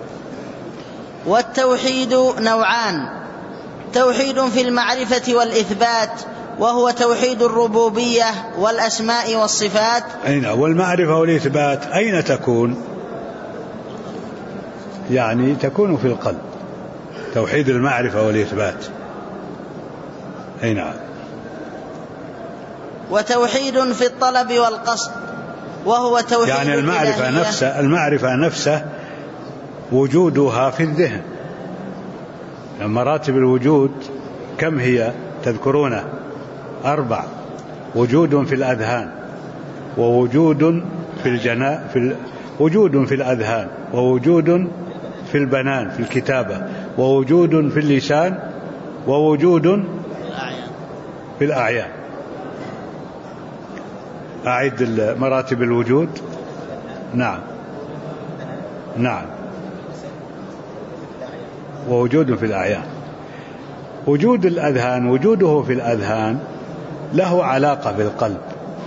والتوحيد نوعان، توحيد في المعرفة والإثبات وهو توحيد الربوبية والأسماء والصفات. أين والمعرفة والإثبات أين تكون؟ يعني تكون في القلب، توحيد المعرفة والإثبات. نعم. وتوحيد في الطلب والقصد وهو توحيد يعني المعرفة نفسه وجودها في الذهن. مراتب الوجود كم هي تذكرونه؟ 4: وجود في الأذهان، ووجود في وجود في الأذهان، ووجود في البنان في الكتابة، ووجود في اللسان، ووجود في الأعيان. أعد مراتب الوجود. نعم. نعم. ووجود في الأعيان. وجود الأذهان، وجوده في الأذهان له علاقة بالقلب،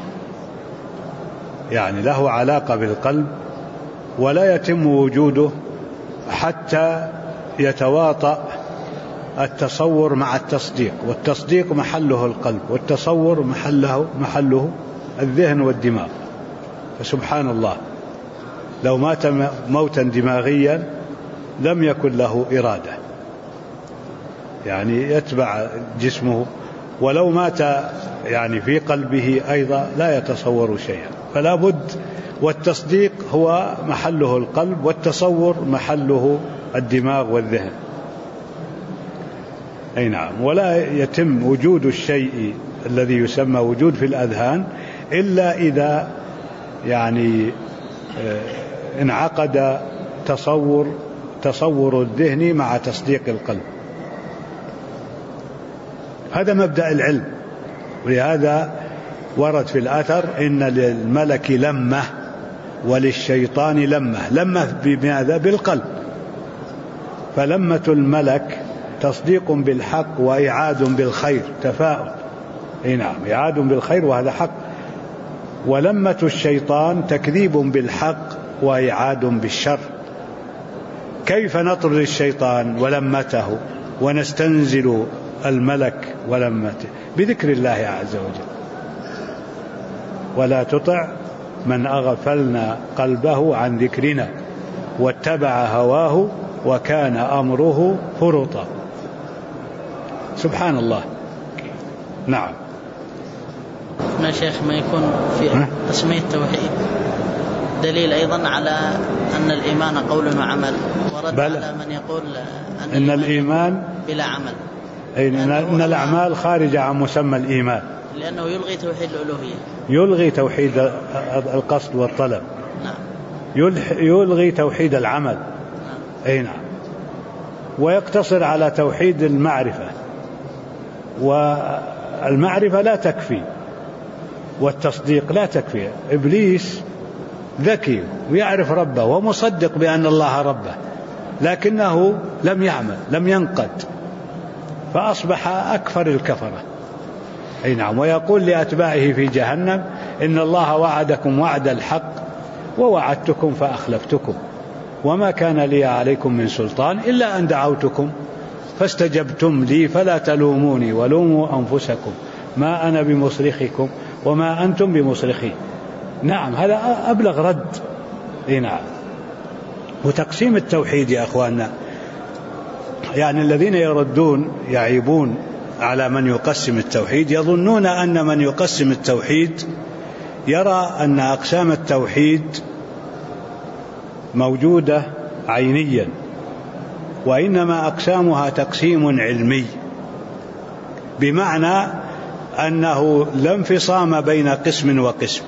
يعني له علاقة بالقلب، ولا يتم وجوده حتى يتواطأ التصور مع التصديق، والتصديق محله القلب، والتصور محله الذهن والدماغ. فسبحان الله، لو مات موتا دماغيا لم يكن له إرادة، يعني يتبع جسمه، ولو مات يعني في قلبه أيضا لا يتصور شيئا. فلا بد، والتصديق هو محله القلب، والتصور محله الدماغ والذهن. أي نعم. ولا يتم وجود الشيء الذي يسمى وجود في الأذهان إلا إذا يعني انعقد تصور الذهن مع تصديق القلب. هذا مبدأ العلم. ولهذا ورد في الأثر إن للملك لمة وللشيطان لمة بماذا؟ بالقلب. فلمة الملك تصديق بالحق وإعاد بالخير، تفاؤل. أي نعم، إعاد بالخير وهذا حق. ولمة الشيطان تكذيب بالحق وإعاد بالشر. كيف نطرد الشيطان ولمته ونستنزل الملك ولمته؟ بذكر الله عز وجل. ولا تطع من أغفلنا قلبه عن ذكرنا واتبع هواه وكان أمره فرطا. سبحان الله. نعم. ما شيخ ما يكون في تسمية التوحيد دليل أيضا على أن الإيمان قول وعمل، ورد على من يقول أن الإيمان بلا عمل، إن الأعمال خارجة عن مسمى الإيمان، لأنه يلغي توحيد الألوهية، يلغي توحيد القصد والطلب. نعم. يلغي توحيد العمل. نعم. أي نعم. ويقتصر على توحيد المعرفة، والمعرفة لا تكفي، والتصديق لا تكفي. إبليس ذكي ويعرف ربه ومصدق بأن الله ربه، لكنه لم يعمل، لم ينقد، فأصبح أكفر الكفرة. أي نعم. ويقول لأتباعه في جهنم: إن الله وعدكم وعد الحق ووعدتكم فأخلفتكم وما كان لي عليكم من سلطان إلا أن دعوتكم فاستجبتم لي فلا تلوموني ولوموا أنفسكم ما أنا بمصرخكم وما أنتم بمصرخي. نعم، هذا أبلغ رد. إيه نعم. وتقسيم التوحيد يا أخواننا، يعني الذين يردون يعيبون على من يقسم التوحيد، يظنون أن من يقسم التوحيد يرى أن أقسام التوحيد موجودة عينيا، وإنما أقسامها تقسيم علمي، بمعنى أنه لا انفصام بين قسم وقسم،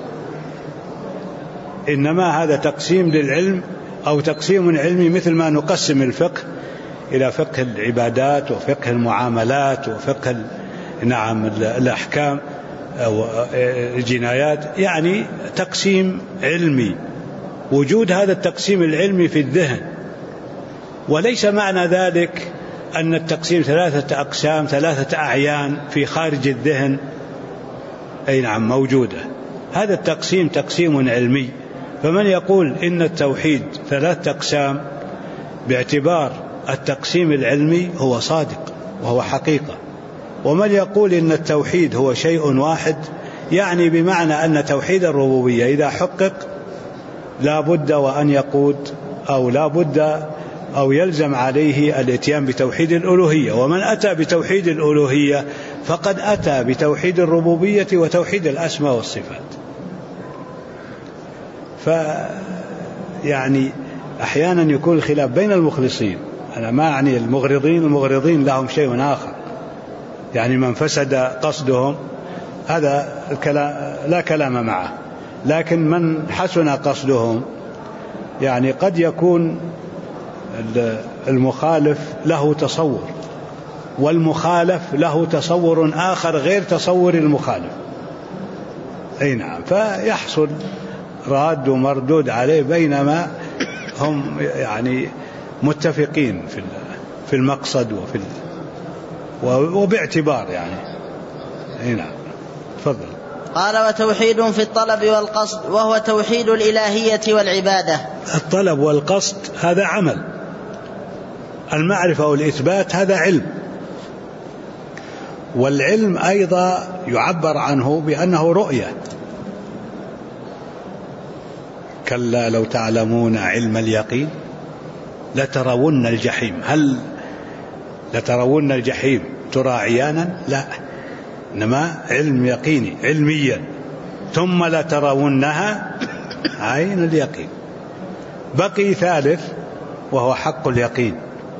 إنما هذا تقسيم للعلم أو تقسيم علمي، مثل ما نقسم الفقه إلى فقه العبادات وفقه المعاملات وفقه الأحكام أو الجنايات، يعني تقسيم علمي. وجود هذا التقسيم العلمي في الذهن، وليس معنى ذلك أن التقسيم 3 أقسام 3 أعيان في خارج الذهن. أي نعم، موجودة. هذا التقسيم تقسيم علمي. فمن يقول إن التوحيد 3 أقسام باعتبار التقسيم العلمي هو صادق وهو حقيقة. ومن يقول إن التوحيد هو شيء واحد، يعني بمعنى أن توحيد الربوبية إذا حقق لا بد وأن يقود أو لا بد أو يلزم عليه الاتيان بتوحيد الألوهية. ومن أتى بتوحيد الألوهية فقد أتى بتوحيد الربوبية وتوحيد الأسماء والصفات. فيعني أحيانا يكون الخلاف بين المخلصين، أنا ما أعني المغرضين لهم شيء آخر، يعني من فسد قصدهم هذا لا كلام معه، لكن من حسن قصدهم يعني قد يكون المخالف له تصور، والمخالف له تصور آخر غير تصور المخالف. أي نعم. فيحصل راد ومردود عليه، بينما هم يعني متفقين في المقصد وباعتبار يعني. أي نعم. تفضل. قال: وتوحيد في الطلب والقصد، وهو توحيد الإلهية والعبادة. الطلب والقصد هذا عمل، المعرفة والإثبات هذا علم. والعلم أيضا يعبر عنه بأنه رؤية. كلا لو تعلمون علم اليقين لترون الجحيم. هل لترون الجحيم ترى عيانا؟ لا، إنما علم يقيني علميا. ثم لترونها عين اليقين. بقي ثالث وهو حق اليقين،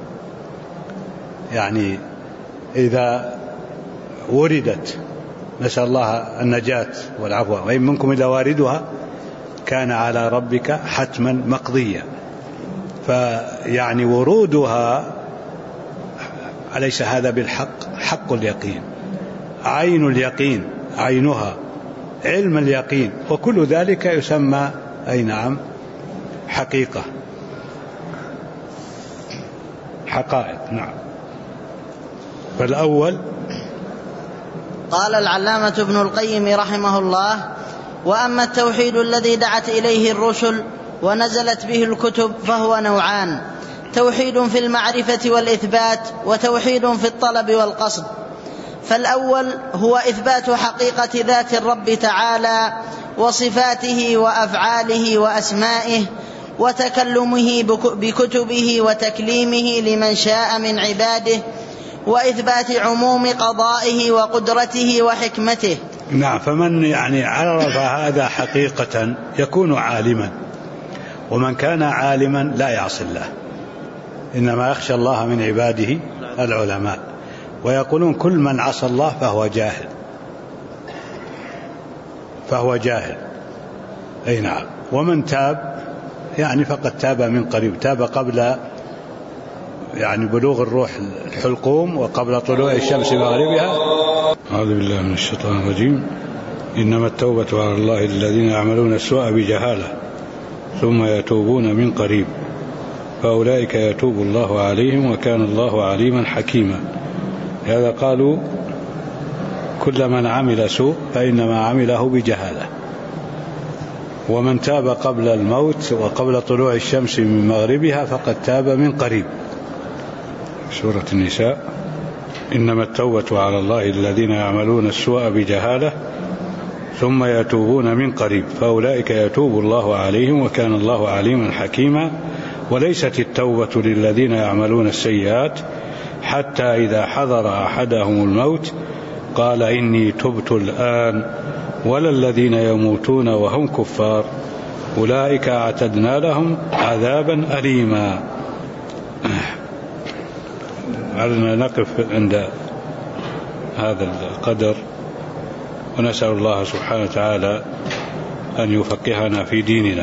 يعني إذا وردت، نسأل الله النجاة والعفو، وإن منكم إلا واردها كان على ربك حتما مقضيا. فيعني ورودها أليس هذا بالحق؟ حق اليقين، عين اليقين، عينها علم اليقين، وكل ذلك يسمى أي نعم حقيقة، حقائق. نعم. فالأول قال العلامة ابن القيم رحمه الله: وأما التوحيد الذي دعت إليه الرسل ونزلت به الكتب فهو نوعان: توحيد في المعرفة والإثبات، وتوحيد في الطلب والقصد. فالأول هو إثبات حقيقة ذات الرب تعالى وصفاته وأفعاله وأسمائه، وتكلمه بكتبه وتكليمه لمن شاء من عباده، وإثبات عموم قضائه وقدرته وحكمته. نعم. فمن يعني عرف هذا حقيقة يكون عالما، ومن كان عالما لا يعصي الله، إنما يخشى الله من عباده العلماء. ويقولون كل من عصى الله فهو جاهل. أي نعم. ومن تاب يعني فقد تاب من قريب، تاب قبل يعني بلوغ الروح الحلقوم وقبل طلوع الشمس مغربها. أعوذ بالله من الشيطان الرجيم. إنما التوبة على الله الذين يعملون السوء بجهالة ثم يتوبون من قريب فأولئك يتوب الله عليهم وكان الله عليما حكيما. هذا قالوا كل من عمل سوء فإنما عمله بجهالة، ومن تاب قبل الموت وقبل طلوع الشمس من مغربها فقد تاب من قريب. سورة النساء: إنما التوبة على الله الذين يعملون السوء بجهالة ثم يتوبون من قريب فأولئك يتوب الله عليهم وكان الله عليما حكيما. وليست التوبة للذين يعملون السيئات حتى إذا حضر أحدهم الموت قال إني تبت الآن، ولا الذين يموتون وهم كفار أولئك أعتدنا لهم عذابا أليما. علينا نقف عند هذا القدر، ونسأل الله سبحانه وتعالى أن يفقهنا في ديننا.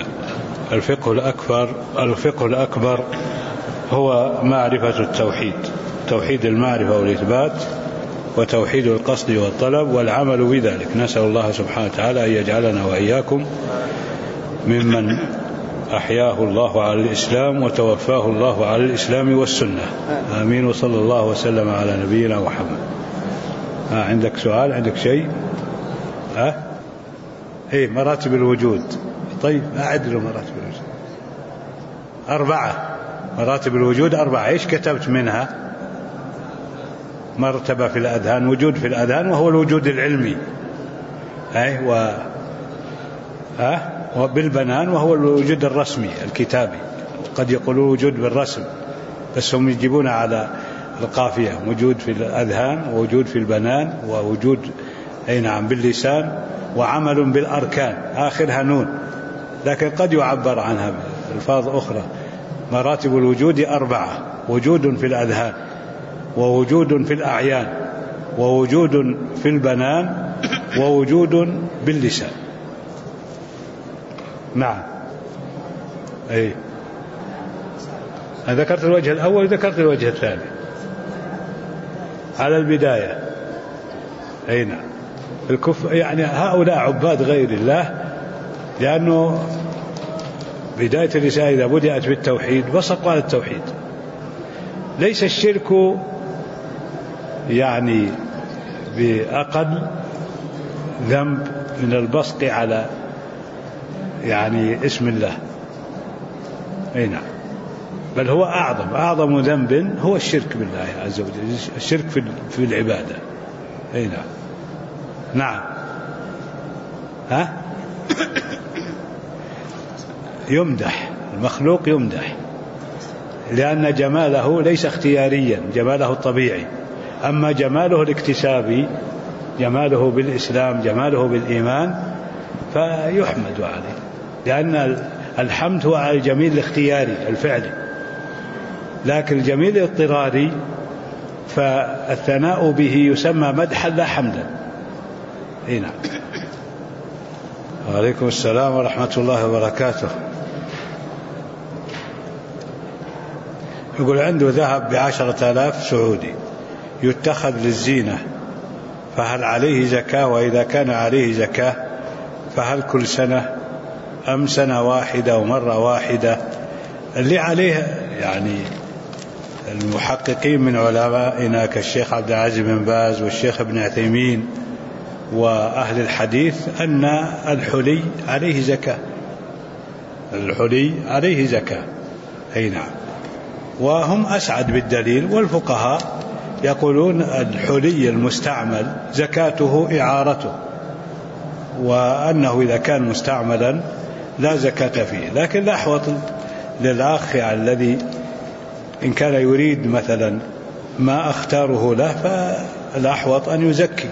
الفقه الأكبر هو معرفة التوحيد، توحيد المعرفة والإثبات، وتوحيد القصد والطلب والعمل بذلك. نسأل الله سبحانه وتعالى أن يجعلنا وإياكم ممن أحياه الله على الإسلام وتوفاه الله على الإسلام والسنة. آمين. وصلى الله وسلم على نبينا محمد. عندك سؤال؟ عندك شيء؟ مراتب الوجود. طيب أعد له مراتب الوجود 4. مراتب الوجود 4. إيش كتبت منها؟ مرتبة في الأذهان، وجود في الأذهان وهو الوجود العلمي، وبالبنان وهو الوجود الرسمي الكتابي. قد يقولوا وجود بالرسم بس هم يجيبون على القافية. وجود في الأذهان ووجود في البنان ووجود باللسان وعمل بالأركان آخرها نون، لكن قد يعبر عنها بألفاظ أخرى. مراتب الوجود 4: وجود في الأذهان، ووجود في الأعيان، ووجود في البنان، ووجود باللسان. نعم. ذكرت الوجه الأول وذكرت الوجه الثاني على البداية. نعم. الكفر يعني هؤلاء عباد غير الله، لأنه بداية الرسالة إذا بدأت بالتوحيد بصقوا على التوحيد. ليس الشرك يعني بأقل ذنب من البصق على اسم الله. نعم. بل هو أعظم ذنب هو الشرك بالله عز وجل، الشرك في العبادة. أي نعم. نعم. ها؟ يمدح المخلوق، يمدح لأن جماله ليس اختياريا، جماله الطبيعي. أما جماله الاكتسابي، جماله بالإسلام، جماله بالإيمان، فيحمد عليه، لأن الحمد هو على الجميل الاختياري الفعلي، لكن الجميل الاضطراري فالثناء به يسمى مدحا لا حمدا. هنا. وعليكم السلام ورحمة الله وبركاته. يقول عنده ذهب ب10,000 سعودي يتخذ للزينة، فهل عليه زكاة؟ وإذا كان عليه زكاة فهل كل سنة أم سنة واحدة ومرة واحدة؟ اللي عليه يعني المحققين من علمائنا كالشيخ عبد العزيز بن باز والشيخ ابن عثيمين وأهل الحديث أن الحلي عليه زكاة، الحلي عليه زكاة. أي نعم. وهم أسعد بالدليل، والفقهاء يقولون الحلي المستعمل زكاته إعارته، وأنه إذا كان مستعملا لا زكاة فيه. لكن لا أحوط للأخ الذي إن كان يريد مثلا ما أختاره له، فالأحوط أن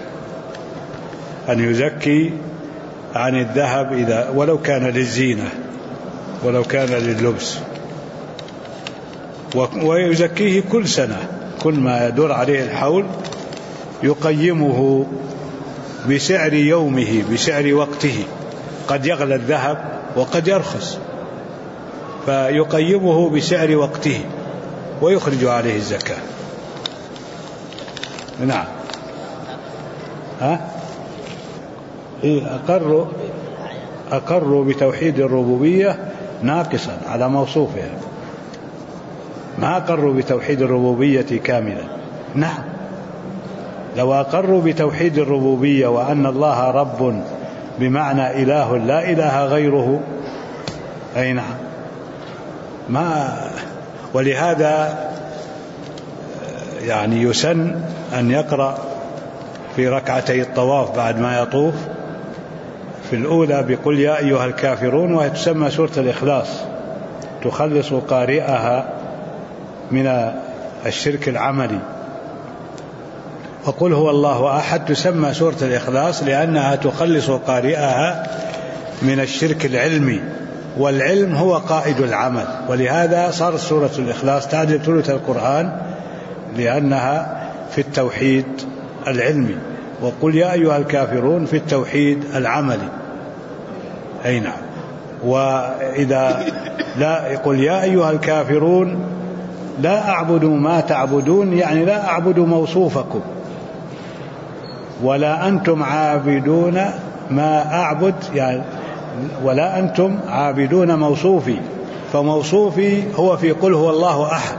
يزكي عن الذهب إذا ولو كان للزينة ولو كان لللبس، ويزكيه كل سنة، كل ما يدور عليه الحول يقيمه بسعر يومه بسعر وقته، قد يغلى الذهب وقد يرخص، فيقيمه بسعر وقته ويخرج عليه الزكاة. نعم. أقروا بتوحيد الربوبية ناقصا على موصوفها، ما أقروا بتوحيد الربوبية كاملا. نعم، لو أقروا بتوحيد الربوبية وأن الله رب بمعنى إله لا إله غيره، أي نعم، ولهذا يعني يسن أن يقرأ في ركعتي الطواف بعد ما يطوف في الأولى بقل يا أيها الكافرون، وهي تسمى سورة الإخلاص، تخلص قارئها من الشرك العملي. وقل هو الله أحد تسمى سورة الإخلاص لأنها تخلص قارئها من الشرك العلمي، والعلم هو قائد العمل، ولهذا صار سورة الإخلاص تعدل ثلث القرآن لأنها في التوحيد العلمي، وقل يا أيها الكافرون في التوحيد العملي. أي نعم. وإذا لا يقول يا أيها الكافرون لا أعبد ما تعبدون، يعني لا أعبد موصوفكم، ولا أنتم عابدون ما أعبد، يعني ولا أنتم عابدون موصوفي، فموصوفي هو في قل هو الله أحد،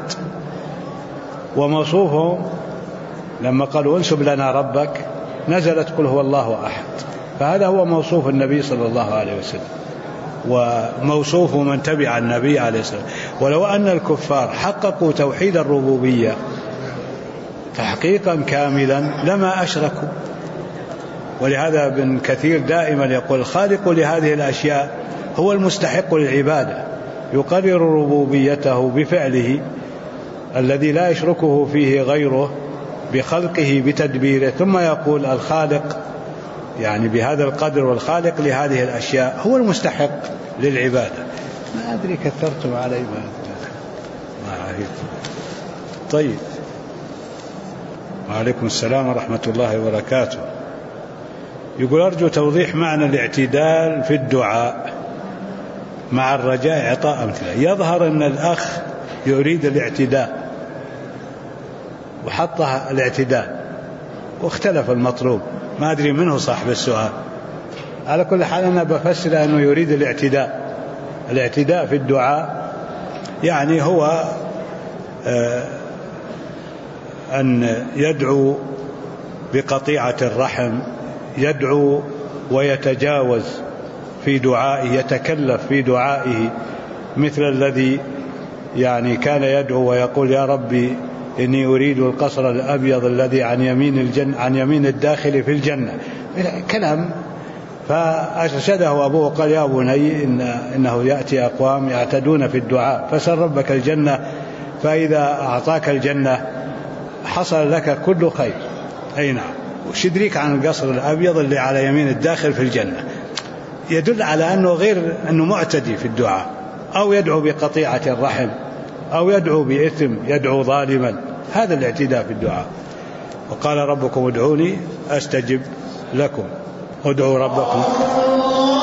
وموصوفه لما قالوا انسب لنا ربك نزلت قل هو الله أحد، فهذا هو موصوف النبي صلى الله عليه وسلم وموصوف من تبع النبي عليه السلام. ولو أن الكفار حققوا توحيد الربوبية تحقيقا كاملا لما أشركوا، ولهذا ابن كثير دائما يقول الخالق لهذه الأشياء هو المستحق للعبادة، يقرر ربوبيته بفعله الذي لا يشركه فيه غيره بخلقه بتدبيره، ثم يقول الخالق يعني بهذا القدر، والخالق لهذه الأشياء هو المستحق للعبادة. ما أدري كثرتم علي ما أعيد. طيب، وعليكم السلام ورحمة الله وبركاته. يقول أرجو توضيح معنى الاعتدال في الدعاء مع الرجاء إعطاء أمثلة. يظهر أن الأخ يريد الاعتداء وحطها الاعتدال واختلف المطلوب، ما أدري منه صاحب السؤال. على كل حال أنا بفسر أنه يريد الاعتداء في الدعاء، يعني هو أن يدعو بقطيعة الرحم، يدعو ويتجاوز في دعائه، يتكلف في دعائه، مثل الذي يعني كان يدعو ويقول يا ربي إني أريد القصر الأبيض الذي عن يمين الداخل في الجنة، كلام. فأرشده أبوه قال يا بني إنه يأتي أقوام يعتدون في الدعاء، فسل ربك الجنة فإذا أعطاك الجنة حصل لك كل خير. أي نعم. وش يدريك عن القصر الأبيض اللي على يمين الداخل في الجنة؟ يدل على أنه معتدي في الدعاء، أو يدعو بقطيعة الرحم، أو يدعو بإثم، يدعو ظالما. هذا الاعتداء في الدعاء. وقال ربكم ادعوني أستجب لكم. ادعوا ربكم